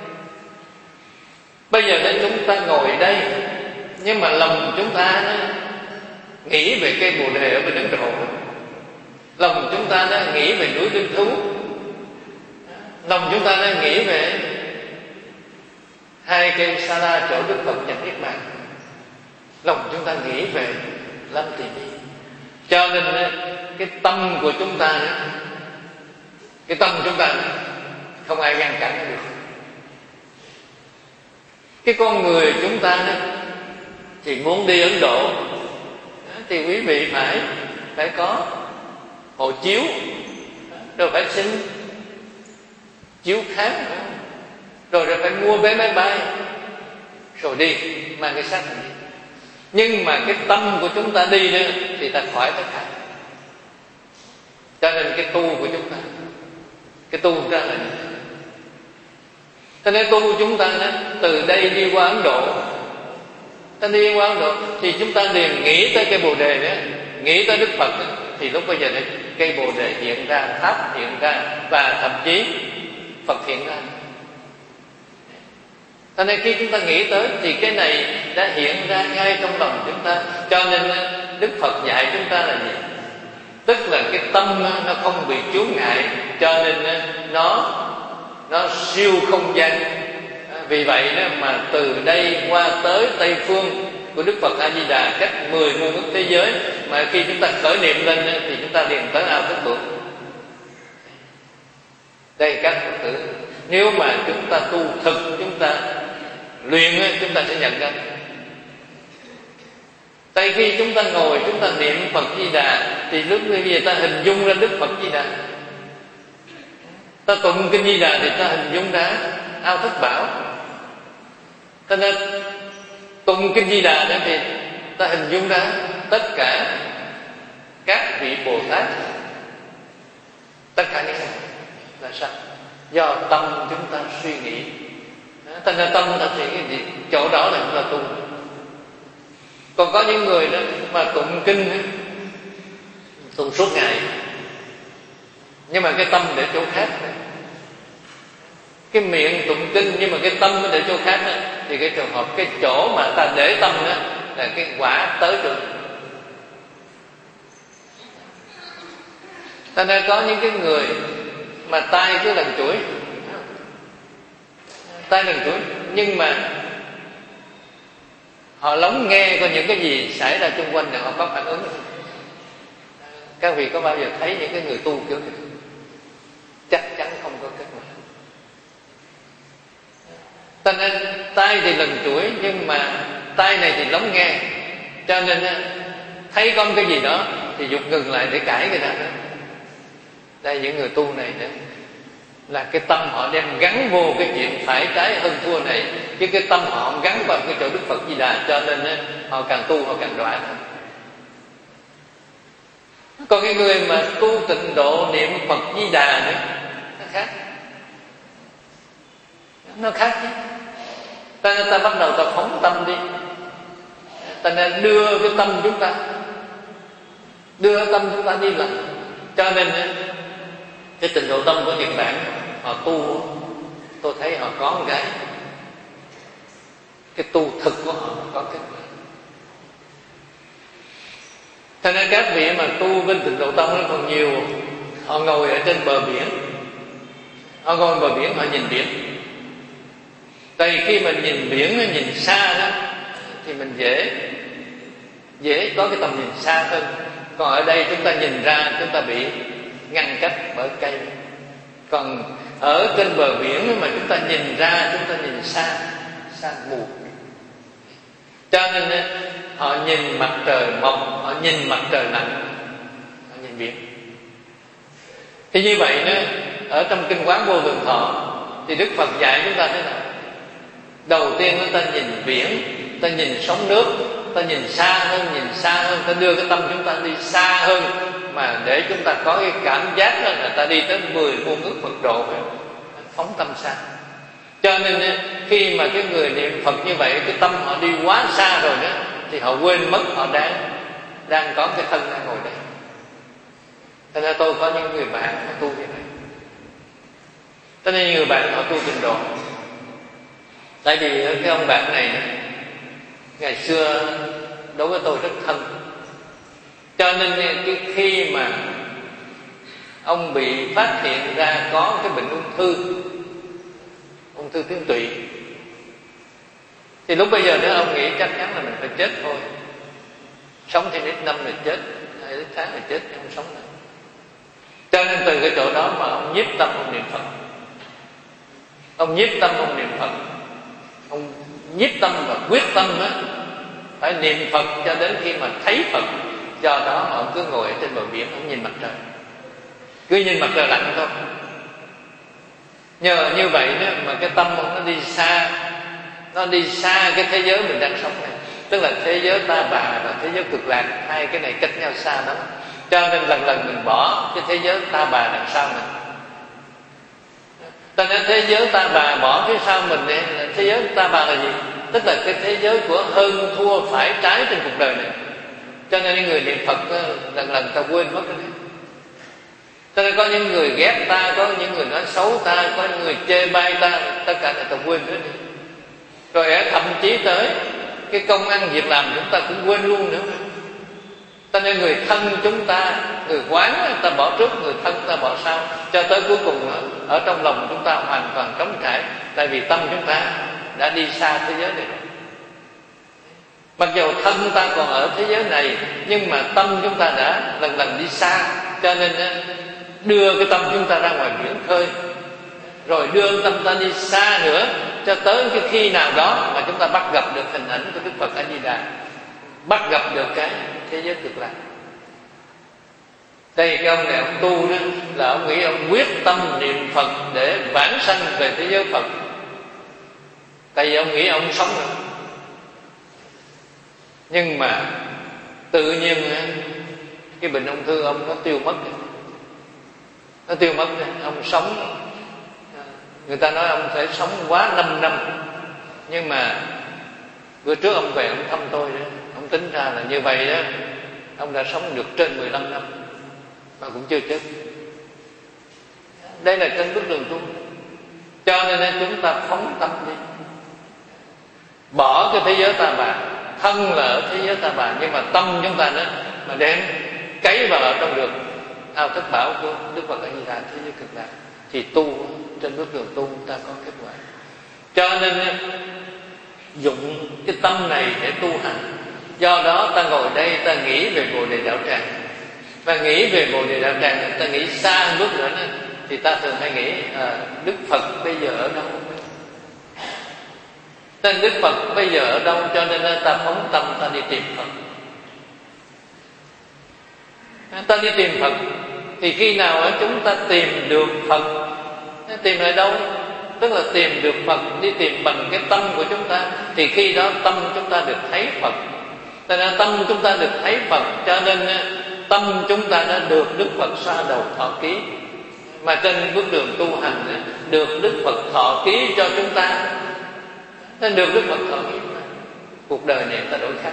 bây giờ nên chúng ta ngồi đây, nhưng mà lòng chúng ta đó, nghĩ về cây Bồ Đề ở bên Ấn Độ. Lòng chúng ta nó nghĩ về núi Linh Thú. Lòng chúng ta nó nghĩ về hai cây sa la chỗ Đức Phật nhập niết bàn. Lòng chúng ta nghĩ về Lâm Tỳ Ni. Cho nên cái tâm của chúng ta, cái tâm chúng ta không ai ngăn cản được. Cái con người chúng ta thì muốn đi Ấn Độ thì quý vị phải phải có hộ chiếu, rồi phải xin chiếu khám, rồi rồi phải mua vé máy bay, rồi đi mang cái xác này đi. Nhưng mà cái tâm của chúng ta đi nữa thì ta khỏi tất cả. Cho nên cái tu của chúng ta, cái tu ra là như thế. Cho nên tu của chúng ta đó, từ đây đi qua Ấn Độ, ta đi qua Ấn Độ thì chúng ta liền nghĩ tới cây Bồ Đề đó, nghĩ tới Đức Phật đó, thì lúc bây giờ này cây Bồ Đề hiện ra, tháp hiện ra, và thậm chí Phật hiện ra. Cho nên khi chúng ta nghĩ tới thì cái này đã hiện ra ngay trong lòng chúng ta. Cho nên Đức Phật dạy chúng ta là gì? Tức là cái tâm nó không bị chướng ngại, cho nên nó nó siêu không gian. Vì vậy đó mà từ đây qua tới Tây Phương của Đức Phật A Di Đà cách mười muôn ức thế giới, mà khi chúng ta khởi niệm lên thì chúng ta liền tới ao Tức Bụt. Đây các Phật tử, nếu mà chúng ta tu thực, chúng ta luyện, chúng ta sẽ nhận ra. Tại khi chúng ta ngồi, chúng ta niệm Phật Di Đà thì lúc bây giờ ta hình dung ra Đức Phật Di Đà. Ta tụng kinh Di Đà thì ta hình dung ra ao Thất Bảo. Cho nên tụng kinh Di Đà đó thì ta hình dung ra tất cả các vị Bồ Tát. Tất cả những này là sao? Do tâm chúng ta suy nghĩ. Cho nên tâm ta suy nghĩ gì? Chỗ đó là chúng ta tu. Còn có những người đó mà tụng kinh, tụng suốt ngày, nhưng mà cái tâm để chỗ khác. Cái miệng tụng kinh nhưng mà cái tâm nó để chỗ khác đó, thì cái trường hợp cái chỗ mà ta để tâm đó là cái quả tới được. Ta nên có những cái người mà tai cứ lần chuỗi, tai lần chuỗi, nhưng mà họ lắng nghe coi những cái gì xảy ra xung quanh để họ có phản ứng. Các vị có bao giờ thấy những cái người tu kiểu này? Chắc chắn không có kết quả. Ta nên tai thì lần chuỗi, nhưng mà tai này thì lắng nghe, cho nên thấy có một cái gì đó thì dục ngừng lại để cãi người ta đó. Đây, những người tu này đó là cái tâm họ đem gắn vô cái chuyện phải trái hơn thua này, chứ cái tâm họ gắn vào cái chỗ Đức Phật Di Đà, cho nên họ càng tu họ càng đọa. Còn cái người mà tu tịnh độ niệm Phật Di Đà nữa, nó khác. Nó khác chứ. Ta, ta bắt đầu ta phóng tâm đi, ta nên đưa cái tâm chúng ta, đưa tâm chúng ta đi làm. Cho nên cái trình độ tâm của Nhật Bản họ tu, tôi thấy họ có một cái cái tu thực của họ có kết quả. Cho nên các vị mà tu bên trình độ tâm nó còn nhiều. Họ ngồi ở trên bờ biển, họ ngồi bờ biển, họ nhìn biển. Tại vì khi mình nhìn biển, nó nhìn xa đó, thì mình dễ dễ có cái tầm nhìn xa hơn. Còn ở đây chúng ta nhìn ra, chúng ta bị ngăn cách bởi cây. Còn ở trên bờ biển mà chúng ta nhìn ra, chúng ta nhìn xa, xa mù. Cho nên họ nhìn mặt trời mọc, họ nhìn mặt trời lặn, họ nhìn biển. Thì như vậy nữa, ở trong Kinh Quán Vô Lượng Thọ thì Đức Phật dạy chúng ta thế nào? Đầu tiên chúng ta nhìn biển, ta nhìn sóng nước, ta nhìn xa hơn, nhìn xa hơn, ta đưa cái tâm chúng ta đi xa hơn, mà để chúng ta có cái cảm giác là ta đi tới mười muôn ức Phật độ, phóng tâm xa. Cho nên khi mà cái người niệm Phật như vậy, cái tâm họ đi quá xa rồi đó, thì họ quên mất họ đang đang có cái thân đang ngồi đây. Cho nên tôi có những người bạn họ tu như vậy. Cho nên người bạn họ tu trình độ. Tại vì cái ông bạn này ngày xưa đối với tôi rất thân. Cho nên cái khi mà ông bị phát hiện ra có cái bệnh ung thư, ung thư tuyến tụy, thì lúc bây giờ đó ông nghĩ chắc chắn là mình phải chết thôi. Sống thêm ít năm là chết, hai ít tháng là chết, không sống nữa. Cho nên từ cái chỗ đó mà ông nhiếp tâm ông niệm Phật. Ông nhiếp tâm ông niệm Phật. Ông nhiếp tâm và quyết tâm đó, phải niệm Phật cho đến khi mà thấy Phật. Do đó mà ông cứ ngồi ở trên bờ biển, ông nhìn mặt trời, cứ nhìn mặt trời lặn thôi. Nhờ như vậy đó mà cái tâm ông nó đi xa, nó đi xa cái thế giới mình đang sống này. Tức là thế giới ta bà và thế giới cực lạc, hai cái này cách nhau xa lắm. Cho nên lần lần mình bỏ cái thế giới ta bà đằng sau mình. Cho nên thế giới ta bà bỏ phía sau mình này, thế giới ta bà là gì? Tức là cái thế giới của hơn thua phải trái trên cuộc đời này. Cho nên những người niệm Phật lần lần ta quên mất cái này. Cho nên có những người ghét ta, có những người nói xấu ta, có những người chê bai ta, tất cả là ta quên hết đi. Rồi thậm chí tới cái công ăn việc làm chúng ta cũng quên luôn nữa. Cho nên người thân chúng ta, người quán ta bỏ trước, người thân ta bỏ sau, cho tới cuối cùng ở trong lòng chúng ta hoàn toàn trống trải. Tại vì tâm chúng ta đã đi xa thế giới này. Mặc dù thân ta còn ở thế giới này, nhưng mà tâm chúng ta đã lần lần đi xa. Cho nên đưa cái tâm chúng ta ra ngoài biển khơi, rồi đưa tâm ta đi xa nữa, cho tới cái khi nào đó mà chúng ta bắt gặp được hình ảnh của Đức Phật A Di Đà, bắt gặp được cái thế giới cực lạc. Đây cái ông này ông tu đó là ông nghĩ ông quyết tâm niệm Phật để vãng sanh về thế giới Phật. Tại vì ông nghĩ ông sống nữa. Nhưng mà tự nhiên cái bệnh ung thư ông nó tiêu mất. Nó tiêu mất, ông sống. Người ta nói ông phải sống quá năm năm. Nhưng mà bữa trước ông về ông thăm tôi đó, ông tính ra là như vậy đó, ông đã sống được trên mười lăm năm mà cũng chưa chết. Đây là trên bước đường tu. Cho nên chúng ta phóng tâm đi, bỏ cái thế giới ta bà. Thân là ở thế giới ta bà, nhưng mà tâm chúng ta nữa mà đem cấy vào ở trong đường ao thất bảo của Đức Phật A Di Đà thế giới cực lạc, thì tu trên bước đường tu ta có kết quả. Cho nên dụng cái tâm này để tu hành. Do đó ta ngồi đây ta nghĩ về Bồ Đề Đạo Tràng, và nghĩ về Bồ Đề Đạo Tràng ta nghĩ xa một bước nữa, nữa thì ta thường hay nghĩ à, Đức Phật bây giờ ở đâu? Tên Đức Phật bây giờ ở đâu? Cho nên ta phóng tâm ta đi tìm Phật. Ta đi tìm Phật thì khi nào chúng ta tìm được Phật, tìm ở đâu? Tức là tìm được Phật, đi tìm bằng cái tâm của chúng ta, thì khi đó tâm chúng ta được thấy Phật. Cho nên tâm chúng ta được thấy Phật, cho nên tâm chúng ta đã được Đức Phật xoa đầu thọ ký. mà trên bước đường tu hành được Đức Phật thọ ký cho chúng ta, nên được Đức Phật thọ ký chúng ta. Cuộc đời này ta đổi khác.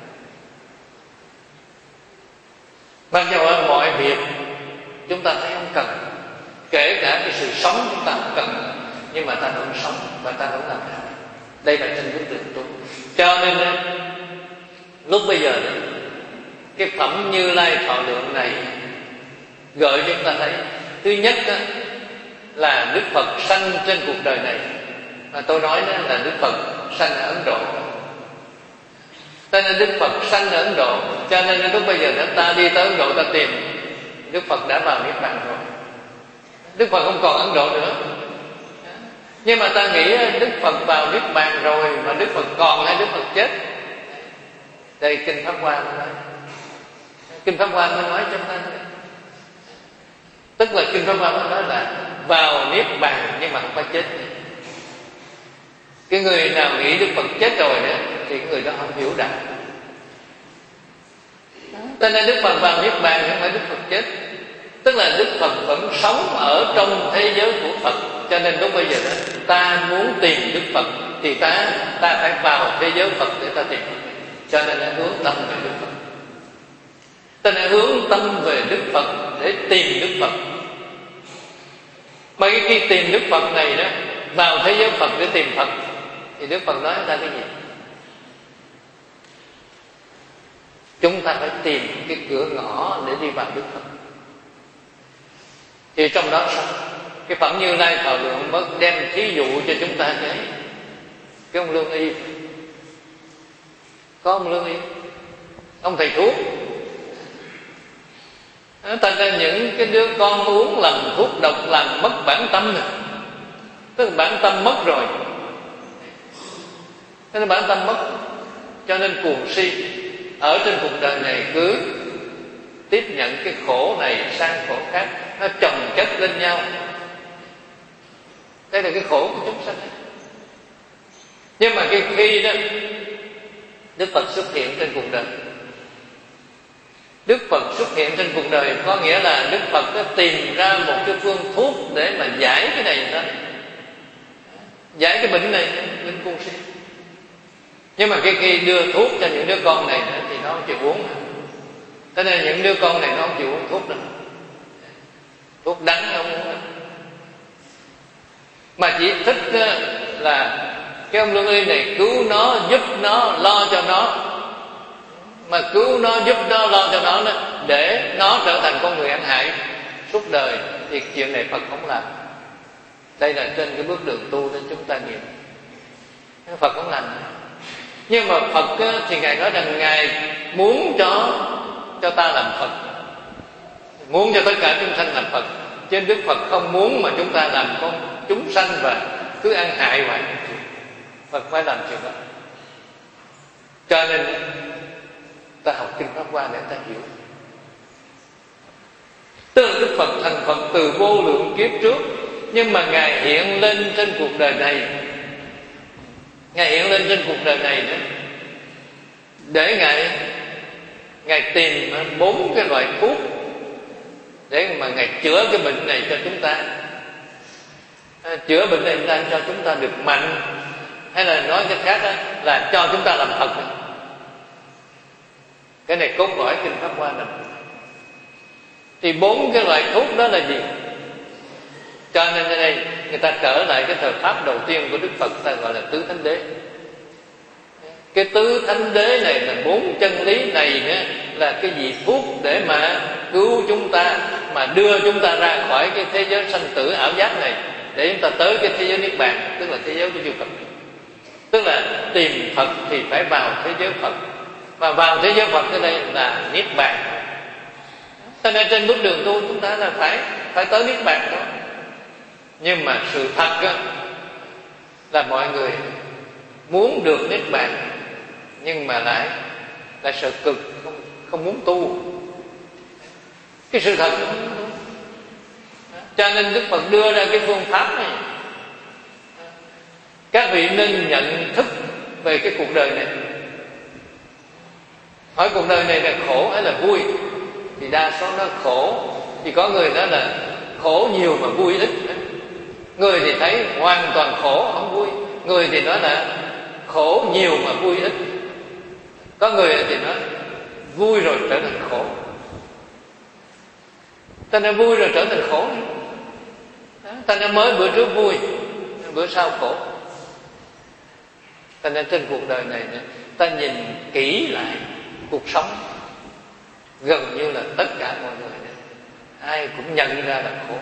Mặc dù ở mọi việc chúng ta thấy không cần, kể cả cái sự sống chúng ta không cần, nhưng mà ta vẫn sống và ta vẫn làm ra. Đây là trên bước đường tu. Cho nên lúc bây giờ cái phẩm Như Lai thọ lượng này gợi chúng ta thấy, thứ nhất là Đức Phật sanh trên cuộc đời này, mà tôi nói đó là Đức Phật sanh ở Ấn Độ. Cho nên Đức Phật sanh ở Ấn Độ, cho nên lúc bây giờ chúng ta đi tới Ấn Độ ta tìm, Đức Phật đã vào Niết Bàn rồi. Đức Phật không còn Ấn Độ nữa. Nhưng mà ta nghĩ Đức Phật vào Niết Bàn rồi mà Đức Phật còn hay Đức Phật chết? Đây Kinh Pháp Hoa mới nói. Kinh Pháp Hoa mới nói cho ta. Tức là Kinh Pháp Hoa mới nói là vào Niết Bàn nhưng mà không phải chết. Cái người nào nghĩ Đức Phật chết rồi đó thì cái người đó không hiểu đạo. Cho nên Đức Phật vào Niết Bàn không phải Đức Phật chết. Tức là Đức Phật vẫn sống ở trong thế giới của Phật. Cho nên lúc bây giờ đó, ta muốn tìm Đức Phật thì ta ta phải vào thế giới Phật để ta tìm. Cho nên là hướng tâm về Đức Phật. Ta nên hướng tâm về Đức Phật để tìm Đức Phật. Mà khi tìm Đức Phật này đó, vào thế giới Phật để tìm Phật, thì Đức Phật nói ta cái gì? Chúng ta phải tìm cái cửa ngõ để đi vào Đức Phật. Thì trong đó sao? Cái phẩm Như Lai thọ lượng mới đem thí dụ cho chúng ta cái cái ông lương y. Có ông lương y, ông thầy thuốc. Thành ra những cái đứa con uống lầm thuốc độc làm mất bản tâm này. Tức là bản tâm mất rồi. Thế nên bản tâm mất, cho nên cuồng si ở trên cuộc đời này cứ tiếp nhận cái khổ này sang khổ khác, nó chồng chất lên nhau. Đây là cái khổ của chúng sanh. Nhưng mà cái khi đó Đức Phật xuất hiện trên cuộc đời, Đức Phật xuất hiện trên cuộc đời có nghĩa là Đức Phật đã tìm ra một cái phương thuốc để mà giải cái này đó, giải cái bệnh này, bệnh cuồng si. Nhưng mà cái khi đưa thuốc cho những đứa con này thì nó không chịu uống. Thế nên những đứa con này nó không chịu uống thuốc đâu. Thuốc đắng nó không uống. Mà chỉ thích là cái ông lương y này cứu nó, giúp nó, lo cho nó. Mà cứu nó, giúp nó, lo cho nó để nó trở thành con người ăn hại suốt đời, thì chuyện này Phật không làm. Đây là trên cái bước đường tu nên chúng ta nghiệm. Phật không làm. Nhưng mà Phật thì Ngài nói rằng Ngài muốn cho cho ta làm Phật, muốn cho tất cả chúng sanh làm Phật. Chứ Đức Phật không muốn mà chúng ta làm con chúng sanh và cứ ăn hại hoài. Phật phải làm chuyện đó. Cho nên ta học Kinh Pháp Hoa để ta hiểu. Tức là Đức Phật thành Phật từ vô lượng kiếp trước, nhưng mà Ngài hiện lên trên cuộc đời này, Ngài hiện lên trên cuộc đời này nữa để Ngài Ngài tìm bốn cái loại thuốc để mà Ngài chữa cái bệnh này cho chúng ta. À, chữa bệnh này ra cho chúng ta được mạnh, hay là nói cách khác đó, là cho chúng ta làm Phật. Cái này cốt lõi Kinh Pháp Hoa này. Thì bốn cái loại thuốc đó là gì? Cho nên ở đây người ta trở lại cái thời pháp đầu tiên của Đức Phật, ta gọi là tứ thánh đế. Cái tứ thánh đế này là bốn chân lý này nữa, là cái gì thuốc để mà cứu chúng ta, mà đưa chúng ta ra khỏi cái thế giới sanh tử ảo giác này, để chúng ta tới cái thế giới Niết Bàn, tức là thế giới của chư Phật. Tức là tìm Phật thì phải vào thế giới Phật, và vào thế giới Phật ở đây là Niết Bàn. Cho nên trên bước đường tu chúng ta là phải phải tới Niết Bàn đó. Nhưng mà sự thật đó, là mọi người muốn được Niết Bàn, nhưng mà lại lại sợ cực, không, không muốn tu. Cái sự thật đó. Cho nên Đức Phật đưa ra cái phương pháp này. Các vị nên nhận thức về cái cuộc đời này. Hỏi cuộc đời này là khổ hay là vui? Thì đa số nó khổ. Thì có người nói là khổ nhiều mà vui ít. Người thì thấy hoàn toàn khổ không vui, người thì nói là khổ nhiều mà vui ít, có người thì nói vui rồi trở thành khổ. Ta nên vui rồi trở thành khổ. Ta nên mới bữa trước vui, bữa sau khổ. Ta nên trên cuộc đời này ta nhìn kỹ lại cuộc sống, gần như là tất cả mọi người ai cũng nhận ra là khổ.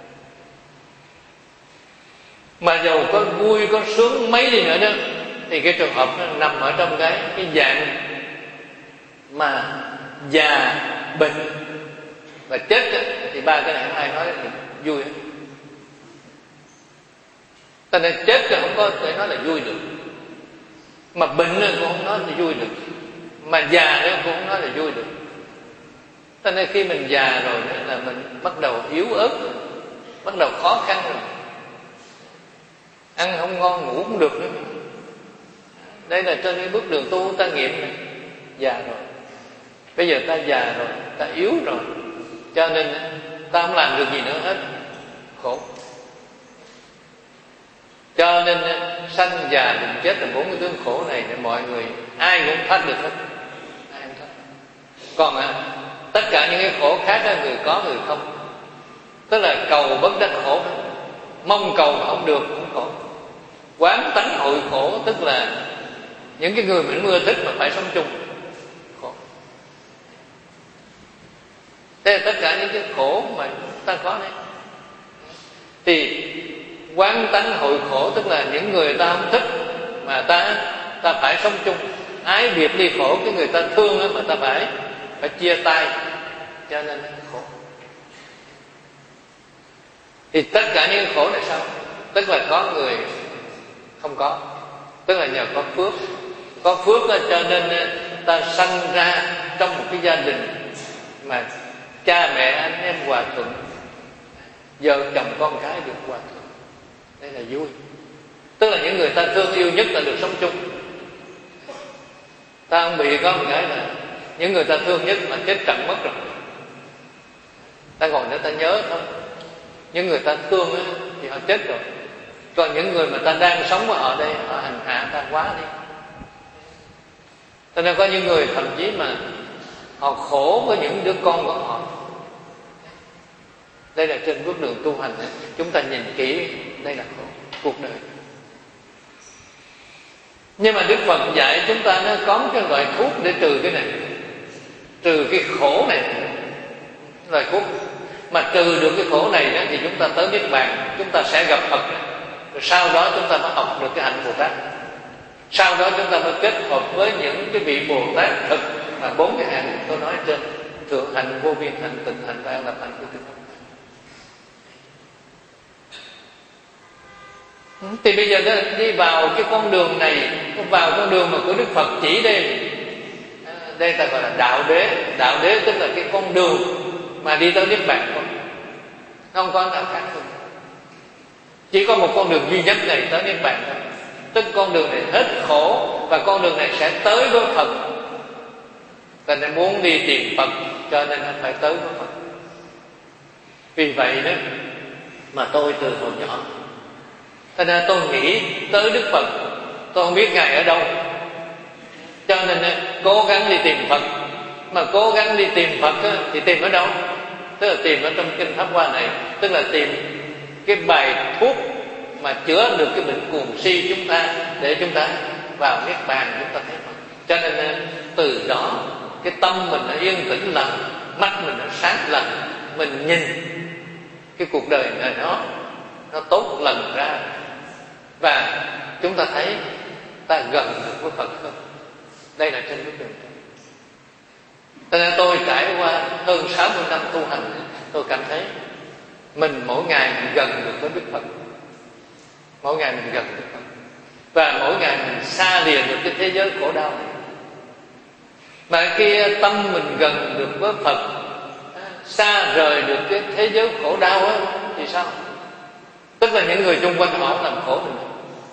Mà dầu có vui có sướng mấy đi nữa đó, thì cái trường hợp nó nằm ở trong cái cái dạng mà già, bệnh và chết đó, thì ba cái này không ai nói là vui hết. Ta nên chết thì không có thể nói là vui được, mà bệnh cũng không nói là vui được, mà già nữa cũng không nói là vui được. Cho nên khi mình già rồi đó là mình bắt đầu yếu ớt, bắt đầu khó khăn rồi, ăn không ngon ngủ không được nữa. Đây là trên cái bước đường tu ta nghiệm này. Già rồi, bây giờ ta già rồi, ta yếu rồi, cho nên ta không làm được gì nữa hết, khổ. Cho nên sanh già bệnh chết là bốn cái tướng khổ này để mọi người ai cũng thoát được hết, ai cũng thoát. Còn à, tất cả những cái khổ khác là người có người không. Tức là cầu bất đắc khổ, mong cầu mà không được cũng khổ. Quán tánh hội khổ, tức là những cái người mình ưa thích mà phải sống chung, khổ. Thế là tất cả những cái khổ mà ta có đấy. Thì quán tánh hội khổ tức là những người ta không thích mà ta ta phải sống chung. Ái biệt ly khổ, cái người ta thương đó, mà ta phải phải chia tay, cho nên khổ. Thì tất cả những khổ này sao? Tức là có người không có, tức là nhờ có phước. Có phước đó, cho nên ta sanh ra trong một cái gia đình mà cha mẹ anh em hòa thuận, vợ chồng con cái được hòa thuận. Đây là vui. Tức là những người ta thương yêu nhất là được sống chung. Ta không bị có một cái là những người ta thương nhất mà chết trận mất rồi, ta ngồi đó ta nhớ thôi. Những người ta thương ấy, thì họ chết rồi. Còn những người mà ta đang sống ở họ đây, họ hành hạ ta quá đi. Cho nên có những người thậm chí mà họ khổ với những đứa con của họ. Đây là trên bước đường tu hành ấy, chúng ta nhìn kỹ, đây là khổ cuộc đời. Nhưng mà Đức Phật dạy chúng ta nó có cái loại thuốc để trừ cái này, trừ cái khổ này. Loại thuốc mà trừ được cái khổ này đó, thì chúng ta tới Niết Bàn, chúng ta sẽ gặp Phật. Rồi sau đó chúng ta mới học được cái hạnh Bồ Tát. Sau đó chúng ta mới kết hợp với những cái vị Bồ Tát thực, mà bốn cái hạnh tôi nói trên: thượng hạnh, vô biên hạnh, tịnh hạnh và an lạc hạnh của Đức Phật. Thì bây giờ đi vào cái con đường này, vào con đường mà của Đức Phật chỉ đây, đây ta gọi là đạo đế. Đạo đế tức là cái con đường mà đi tới Niết Bàn không, không có nào khác không. Chỉ có một con đường duy nhất này tới Niết Bàn thôi. Tức con đường này hết khổ, và con đường này sẽ tới với Phật. Cho nên muốn đi tìm Phật, cho nên anh phải tới với Phật. Vì vậy đó mà tôi từ hồi nhỏ, cho nên tôi nghĩ tới Đức Phật. Tôi không biết Ngài ở đâu, cho nên cố gắng đi tìm Phật. Mà cố gắng đi tìm Phật thì tìm ở đâu? Tức là tìm ở trong Kinh Pháp Hoa này. Tức là tìm cái bài thuốc mà chữa được cái bệnh cuồng si chúng ta, để chúng ta vào Niết Bàn, chúng ta thấy Phật. Cho nên từ đó cái tâm mình nó yên tĩnh lặng, mắt mình nó sáng lặng, mình nhìn cái cuộc đời này nó nó tốt lần ra, và chúng ta thấy ta gần được với Phật hơn. Đây là trên bước đường. Cho nên tôi trải qua hơn sáu mươi năm tu hành, tôi cảm thấy mình mỗi ngày mình gần được với Đức Phật. Mỗi ngày mình gần Đức Phật, và mỗi ngày mình xa lìa được cái thế giới khổ đau này. Mà khi tâm mình gần được với Phật, xa rời được cái thế giới khổ đau á, thì sao? Tức là những người xung quanh họ làm khổ mình.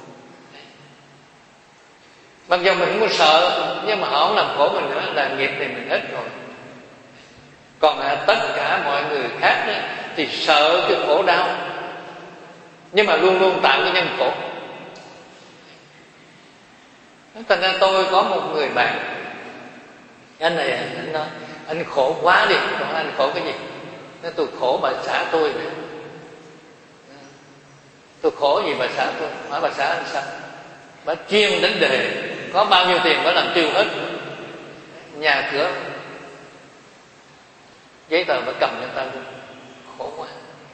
Mặc dù mình không có sợ, nhưng mà họ không làm khổ mình nữa là nghiệp thì mình hết rồi. Còn à, tất cả mọi người khác đó, thì sợ cái khổ đau, nhưng mà luôn luôn tạo cái nhân khổ. Thành ra tôi có một người bạn, anh này anh nói anh khổ quá đi. Còn anh khổ cái gì? Nói tôi khổ bà xã tôi nữa. Tôi khổ gì bà xã tôi? Hỏi bà xã anh sao? Bà chuyên đánh đề, có bao nhiêu tiền bà làm tiêu hết, nhà cửa giấy tờ bà cầm cho ta luôn. Khổ quá.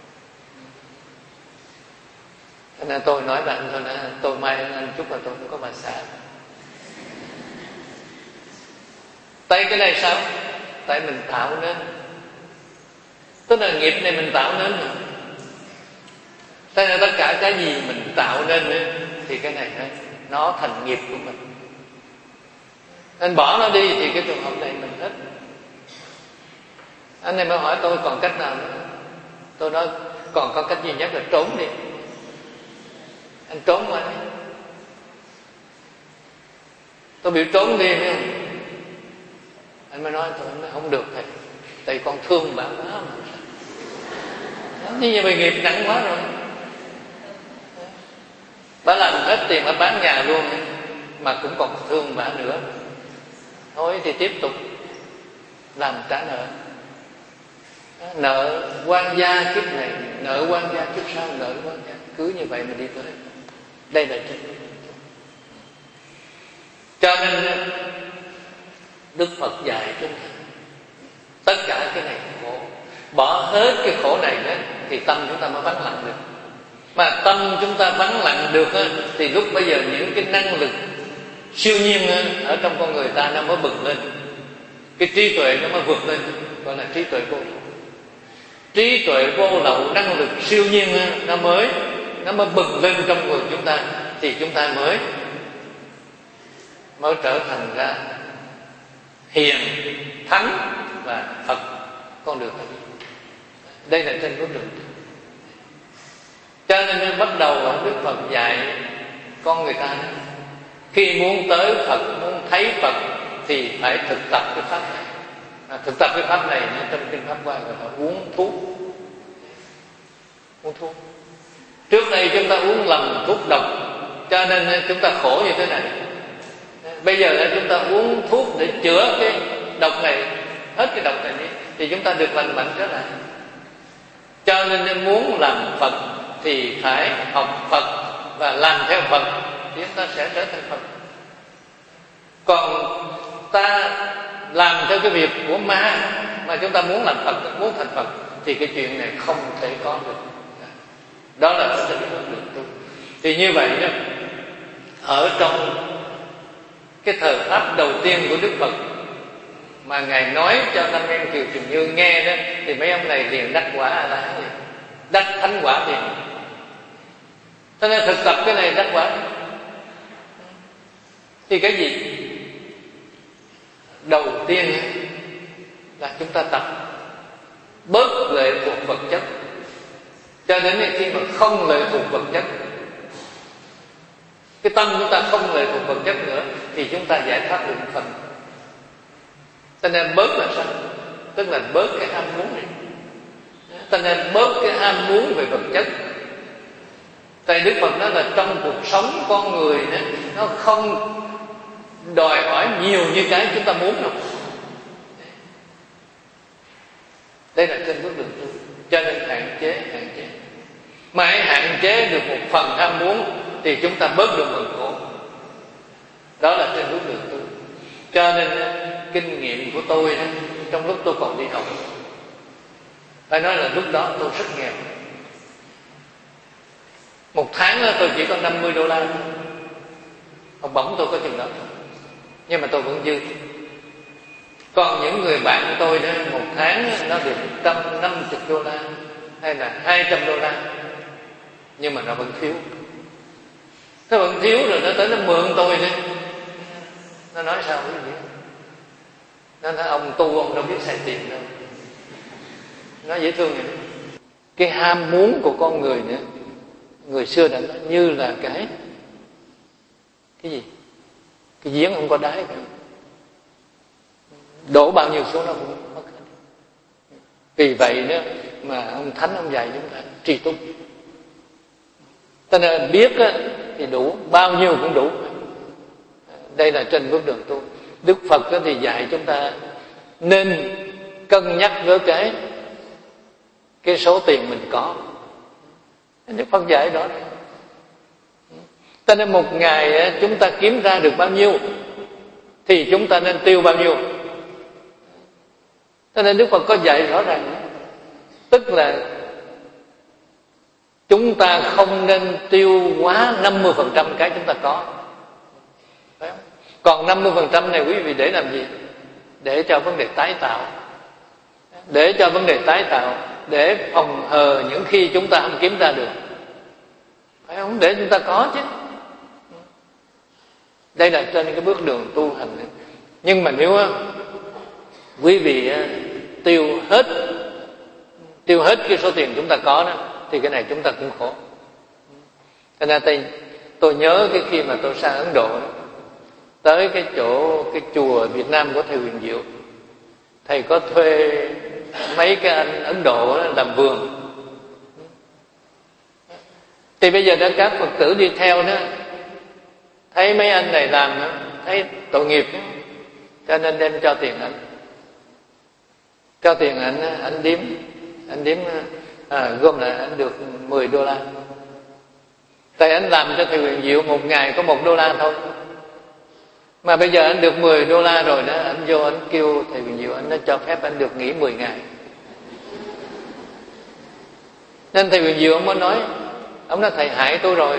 Cho nên tôi nói với anh thôi, nói, tôi may anh chúc là tôi không có bà xã. Tại cái này sao? Tại mình tạo nên, tức là nghiệp này mình tạo nên rồi. Tại là tất cả cái gì mình tạo nên nữa, thì cái này nó, nó thành nghiệp của mình. Anh bỏ nó đi thì cái trường hợp này mình hết. Anh này mới hỏi tôi còn cách nào nữa. Tôi nói còn có cách duy nhất là trốn đi. Anh trốn qua đi. Tôi biểu trốn đi phải không? Anh mới nói tôi nói, không được thầy, tại con thương bà quá mà. Như vậy bởi nghiệp nặng quá rồi. Bà làm hết tiền, bà bán nhà luôn, mà cũng còn thương bà nữa. Thôi thì tiếp tục làm trả nợ. Nợ quan gia kiếp này, nợ quan gia kiếp sau, nợ quan gia. Cứ như vậy mà đi tới. Đây là chân lý. Cho nên Đức Phật dạy chúng ta tất cả cái này khổ, bỏ hết cái khổ này đó, thì tâm chúng ta mới vắng lặng được. Mà tâm chúng ta vắng lặng được á, thì lúc bây giờ những cái năng lực siêu nhiên á, ở trong con người ta nó mới bừng lên. Cái trí tuệ nó mới vượt lên, gọi là trí tuệ vô lậu. Trí tuệ vô lậu, năng lực siêu nhiên á, nó mới nó mới bừng lên trong người chúng ta, thì chúng ta mới mới trở thành ra hiền, thánh và Phật. Con đường này, đây là trên con đường. Cho nên bắt đầu Đức Phật dạy con người ta, khi muốn tới Phật, muốn thấy Phật thì phải thực tập cái pháp này. À, thực tập cái pháp này trong kinh Pháp Hoa gọi là uống thuốc. Uống thuốc. Trước đây chúng ta uống lầm thuốc độc, cho nên chúng ta khổ như thế này. Bây giờ là chúng ta uống thuốc để chữa cái độc này, hết cái độc này đi, thì chúng ta được lành mạnh trở lại. Cho nên muốn làm Phật thì phải học Phật và làm theo Phật, thì chúng ta sẽ trở thành Phật. Còn ta làm theo cái việc của ma mà chúng ta muốn làm Phật, muốn thành Phật, thì cái chuyện này không thể có được. Đó là sự đường tu. Thì như vậy đó, ở trong cái thời pháp đầu tiên của Đức Phật mà Ngài nói cho năm em Kiều Trường Như nghe đó, thì mấy ông này liền đắc quả A La Hán, đắc thánh quả liền. Cho nên thực tập cái này đắc quả. Thì cái gì? Đầu tiên là chúng ta tập bớt lệ thuộc vật chất, cho đến khi mà không lệ thuộc vật chất, cái tâm chúng ta không lệ thuộc vật chất nữa, thì chúng ta giải thoát được phần. Cho nên bớt là sao? Tức là bớt cái ham muốn này. Cho nên bớt cái ham muốn về vật chất. Tại Đức Phật nói là trong cuộc sống con người đó, nó không đòi hỏi nhiều như cái chúng ta muốn đâu. Đây là trên bước đường tu. Cho nên hạn chế, hạn chế. Mà hãy hạn chế được một phần ham muốn thì chúng ta bớt được phần khổ. Đó là trên bước đường tu. Cho nên kinh nghiệm của tôi đó, trong lúc tôi còn đi học, phải nói là lúc đó tôi rất nghèo. Một tháng đó tôi chỉ có năm mươi đô la. Học bổng tôi có chừng đó, nhưng mà tôi vẫn dư. Còn những người bạn của tôi đó, một tháng nó được một trăm năm mươi đô la hay là hai trăm đô la, nhưng mà nó vẫn thiếu. Nó vẫn thiếu rồi nó tới nó mượn tôi đó. Nó nói sao quý vị? Nó nói ông tu ông đâu biết xài tiền đâu. Nó dễ thương vậy. Cái ham muốn của con người nữa, người xưa đã nói như là cái cái gì? Cái giếng không có đáy cả. Đổ bao nhiêu xuống nó cũng mất hết. Vì vậy đó, mà ông Thánh ông dạy chúng ta, tri túc. Cho nên biết á, thì đủ, bao nhiêu cũng đủ. Đây là trên bước đường tu. Đức Phật á, thì dạy chúng ta nên cân nhắc với cái cái số tiền mình có. Đức Phật dạy đó. Cho nên một ngày á, chúng ta kiếm ra được bao nhiêu thì chúng ta nên tiêu bao nhiêu. Cho nên Đức Phật có dạy rõ ràng, tức là chúng ta không nên tiêu quá năm mươi phần trăm cái chúng ta có. Phải không? Còn năm mươi phần trăm này quý vị để làm gì? Để cho vấn đề tái tạo. Để cho vấn đề tái tạo, để phòng hờ những khi chúng ta không kiếm ra được. Phải không? Để chúng ta có chứ. Đây là trên cái bước đường tu hành. Nhưng mà nếu quý vị tiêu hết tiêu hết cái số tiền chúng ta có đó, thì cái này chúng ta cũng khổ. Cho nên tôi, tôi nhớ cái khi mà tôi sang Ấn Độ, tới cái chỗ cái chùa Việt Nam của thầy Huyền Diệu, thầy có thuê mấy cái anh Ấn Độ làm vườn. Thì bây giờ các Phật tử đi theo đó, thấy mấy anh này làm đó, thấy tội nghiệp đó, cho nên đem cho tiền anh. Cho tiền anh, anh điếm, anh điếm à, gom lại anh được mười đô la. Tại anh làm cho thầy Huyền Diệu một ngày có một đô la thôi. Mà bây giờ anh được mười đô la rồi đó, anh vô anh kêu thầy Huyền Diệu, anh nó cho phép anh được nghỉ mười ngày. Nên thầy Huyền Diệu ông mới nói, ông nói thầy hại tôi rồi.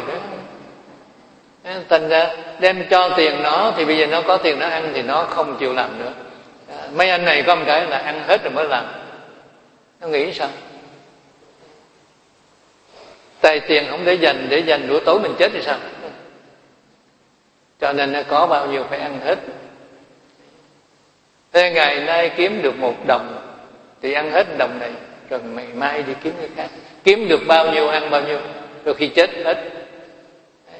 Thành ra đem cho tiền nó, thì bây giờ nó có tiền nó ăn thì nó không chịu làm nữa. Mấy anh này có một cái là ăn hết rồi mới làm. Nó nghĩ sao? Tại tiền không để dành, để dành bữa tối mình chết thì sao? Cho nên nó có bao nhiêu phải ăn hết. Thế ngày nay kiếm được một đồng thì ăn hết đồng này, rồi ngày mai đi kiếm cái khác. Kiếm được bao nhiêu ăn bao nhiêu, rồi khi chết hết. Đấy.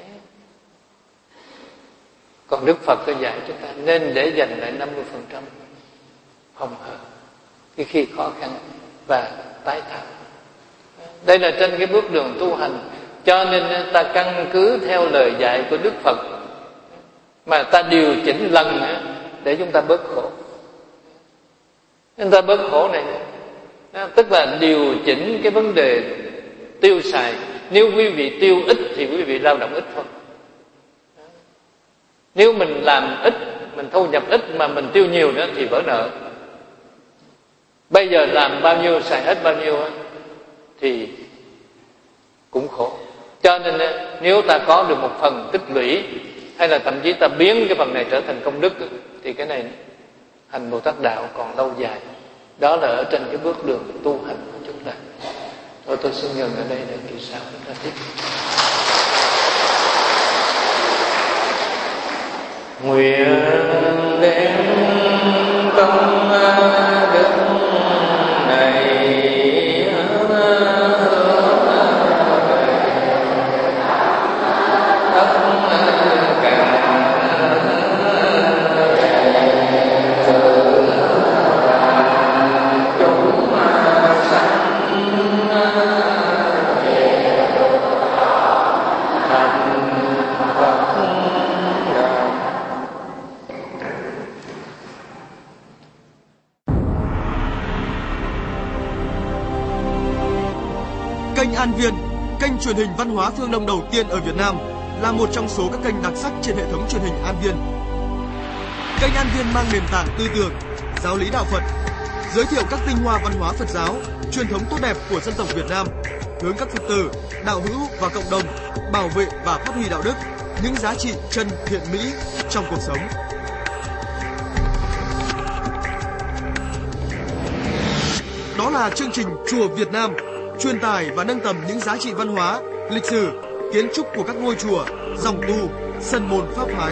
Còn Đức Phật có dạy chúng ta nên để dành lại năm mươi phần trăm phòng hờ cái khi khó khăn và tái tạo. Đây là trên cái bước đường tu hành. Cho nên ta căn cứ theo lời dạy của Đức Phật mà ta điều chỉnh lần để chúng ta bớt khổ. Chúng ta bớt khổ này, tức là điều chỉnh cái vấn đề tiêu xài. Nếu quý vị tiêu ít thì quý vị lao động ít thôi. Nếu mình làm ít, mình thu nhập ít mà mình tiêu nhiều nữa thì vỡ nợ. Bây giờ làm bao nhiêu xài hết bao nhiêu thì cũng khổ. Cho nên nếu ta có được một phần tích lũy, hay là thậm chí ta biến cái phần này trở thành công đức, thì cái này hành Bồ Tát đạo còn lâu dài. Đó là ở trên cái bước đường tu hành của chúng ta. Thôi tôi xin ngừng ở đây để kỳ sau chúng ta tiếp. Nguyện đem công đức này An Viên, kênh truyền hình văn hóa phương Đông đầu tiên ở Việt Nam, là một trong số các kênh đặc sắc trên hệ thống truyền hình An Viên. Kênh An Viên mang nền tảng tư tưởng, giáo lý đạo Phật, giới thiệu các tinh hoa văn hóa Phật giáo, truyền thống tốt đẹp của dân tộc Việt Nam, hướng các Phật tử, đạo hữu và cộng đồng bảo vệ và phát huy đạo đức, những giá trị chân thiện mỹ trong cuộc sống. Đó là chương trình Chùa Việt Nam, truyền tải và nâng tầm những giá trị văn hóa, lịch sử, kiến trúc của các ngôi chùa, dòng tu, sân môn pháp phái.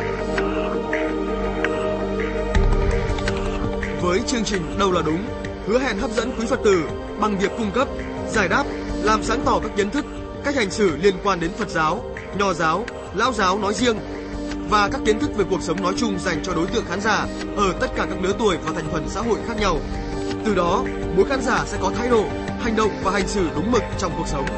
Với chương trình Đâu là đúng, hứa hẹn hấp dẫn quý Phật tử bằng việc cung cấp, giải đáp, làm sáng tỏ các kiến thức, cách hành xử liên quan đến Phật giáo, Nho giáo, Lão giáo nói riêng và các kiến thức về cuộc sống nói chung dành cho đối tượng khán giả ở tất cả các lứa tuổi và thành phần xã hội khác nhau. Từ đó, mỗi khán giả sẽ có thái độ, hành động và hành xử đúng mực trong cuộc sống.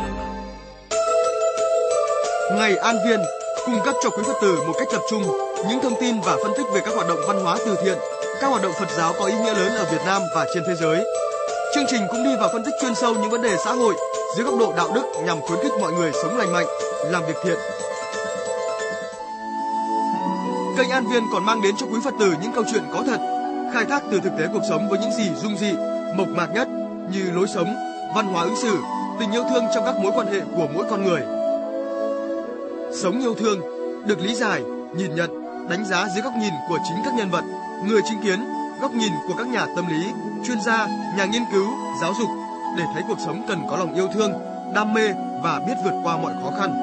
Ngày An Viên cung cấp cho quý Phật tử một cách tập trung những thông tin và phân tích về các hoạt động văn hóa từ thiện, các hoạt động Phật giáo có ý nghĩa lớn ở Việt Nam và trên thế giới. Chương trình cũng đi vào phân tích chuyên sâu những vấn đề xã hội dưới góc độ đạo đức nhằm khuyến khích mọi người sống lành mạnh, làm việc thiện. Kênh An Viên còn mang đến cho quý Phật tử những câu chuyện có thật, khai thác từ thực tế cuộc sống với những gì dung dị, mộc mạc nhất như lối sống, văn hóa ứng xử, tình yêu thương trong các mối quan hệ của mỗi con người. Sống yêu thương được lý giải, nhìn nhận, đánh giá dưới góc nhìn của chính các nhân vật, người chứng kiến, góc nhìn của các nhà tâm lý, chuyên gia, nhà nghiên cứu, giáo dục để thấy cuộc sống cần có lòng yêu thương, đam mê và biết vượt qua mọi khó khăn.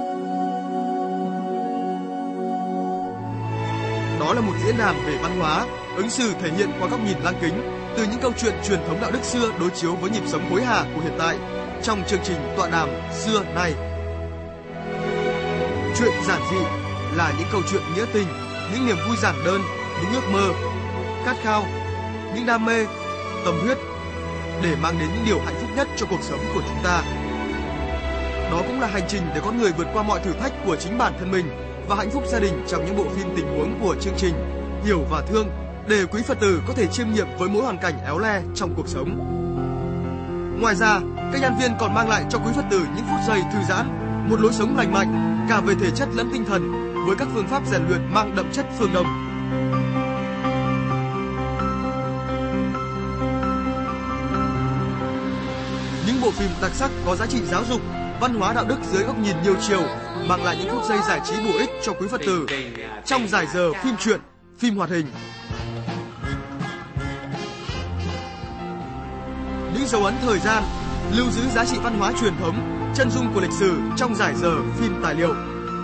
Đó là một diễn đàn về văn hóa, ứng xử thể hiện qua góc nhìn lăng kính từ những câu chuyện truyền thống đạo đức xưa đối chiếu với nhịp sống hối hả của hiện tại trong chương trình tọa đàm Xưa Nay. Chuyện giản dị là những câu chuyện nghĩa tình, những niềm vui giản đơn, những ước mơ, khát khao, những đam mê, tâm huyết để mang đến những điều hạnh phúc nhất cho cuộc sống của chúng ta. Đó cũng là hành trình để con người vượt qua mọi thử thách của chính bản thân mình và hạnh phúc gia đình trong những bộ phim tình huống của chương trình Hiểu và Thương để quý Phật tử có thể chiêm nghiệm với mỗi hoàn cảnh éo le trong cuộc sống. Ngoài ra, kênh An Viên còn mang lại cho quý Phật tử những phút giây thư giãn, một lối sống lành mạnh cả về thể chất lẫn tinh thần với các phương pháp rèn luyện mang đậm chất phương Đông. Những bộ phim đặc sắc có giá trị giáo dục, văn hóa đạo đức dưới góc nhìn nhiều chiều mang lại những phút giây giải trí bổ ích cho quý Phật tử trong giải giờ phim truyện, phim hoạt hình. Những dấu ấn thời gian, lưu giữ giá trị văn hóa truyền thống, chân dung của lịch sử trong giải giờ phim tài liệu.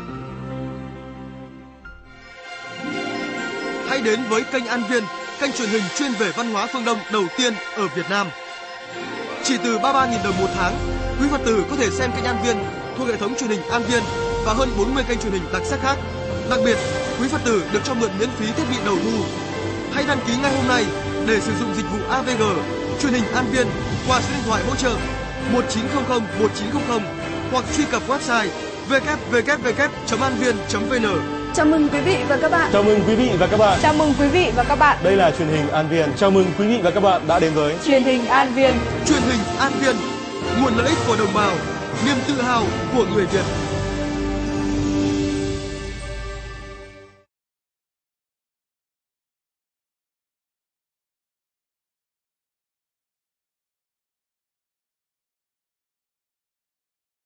Hãy đến với kênh An Viên, kênh truyền hình chuyên về văn hóa phương Đông đầu tiên ở Việt Nam. Chỉ từ ba mươi ba nghìn đồng một tháng, quý Phật tử có thể xem kênh An Viên thuộc hệ thống truyền hình An Viên và hơn bốn mươi kênh truyền hình đặc sắc khác. Đặc biệt, quý Phật tử được cho mượn miễn phí thiết bị đầu thu. Hãy đăng ký ngay hôm nay để sử dụng dịch vụ a vê giê truyền hình An Viên qua số điện thoại hỗ trợ một chín không không một chín không không hoặc truy cập website w w w chấm an viên chấm v n. Chào mừng quý vị và các bạn. Chào mừng quý vị và các bạn. Chào mừng quý vị và các bạn. Đây là truyền hình An Viên. Chào mừng quý vị và các bạn đã đến với truyền hình An Viên. Truyền hình An Viên, nguồn lợi ích của đồng bào, niềm tự hào của người Việt.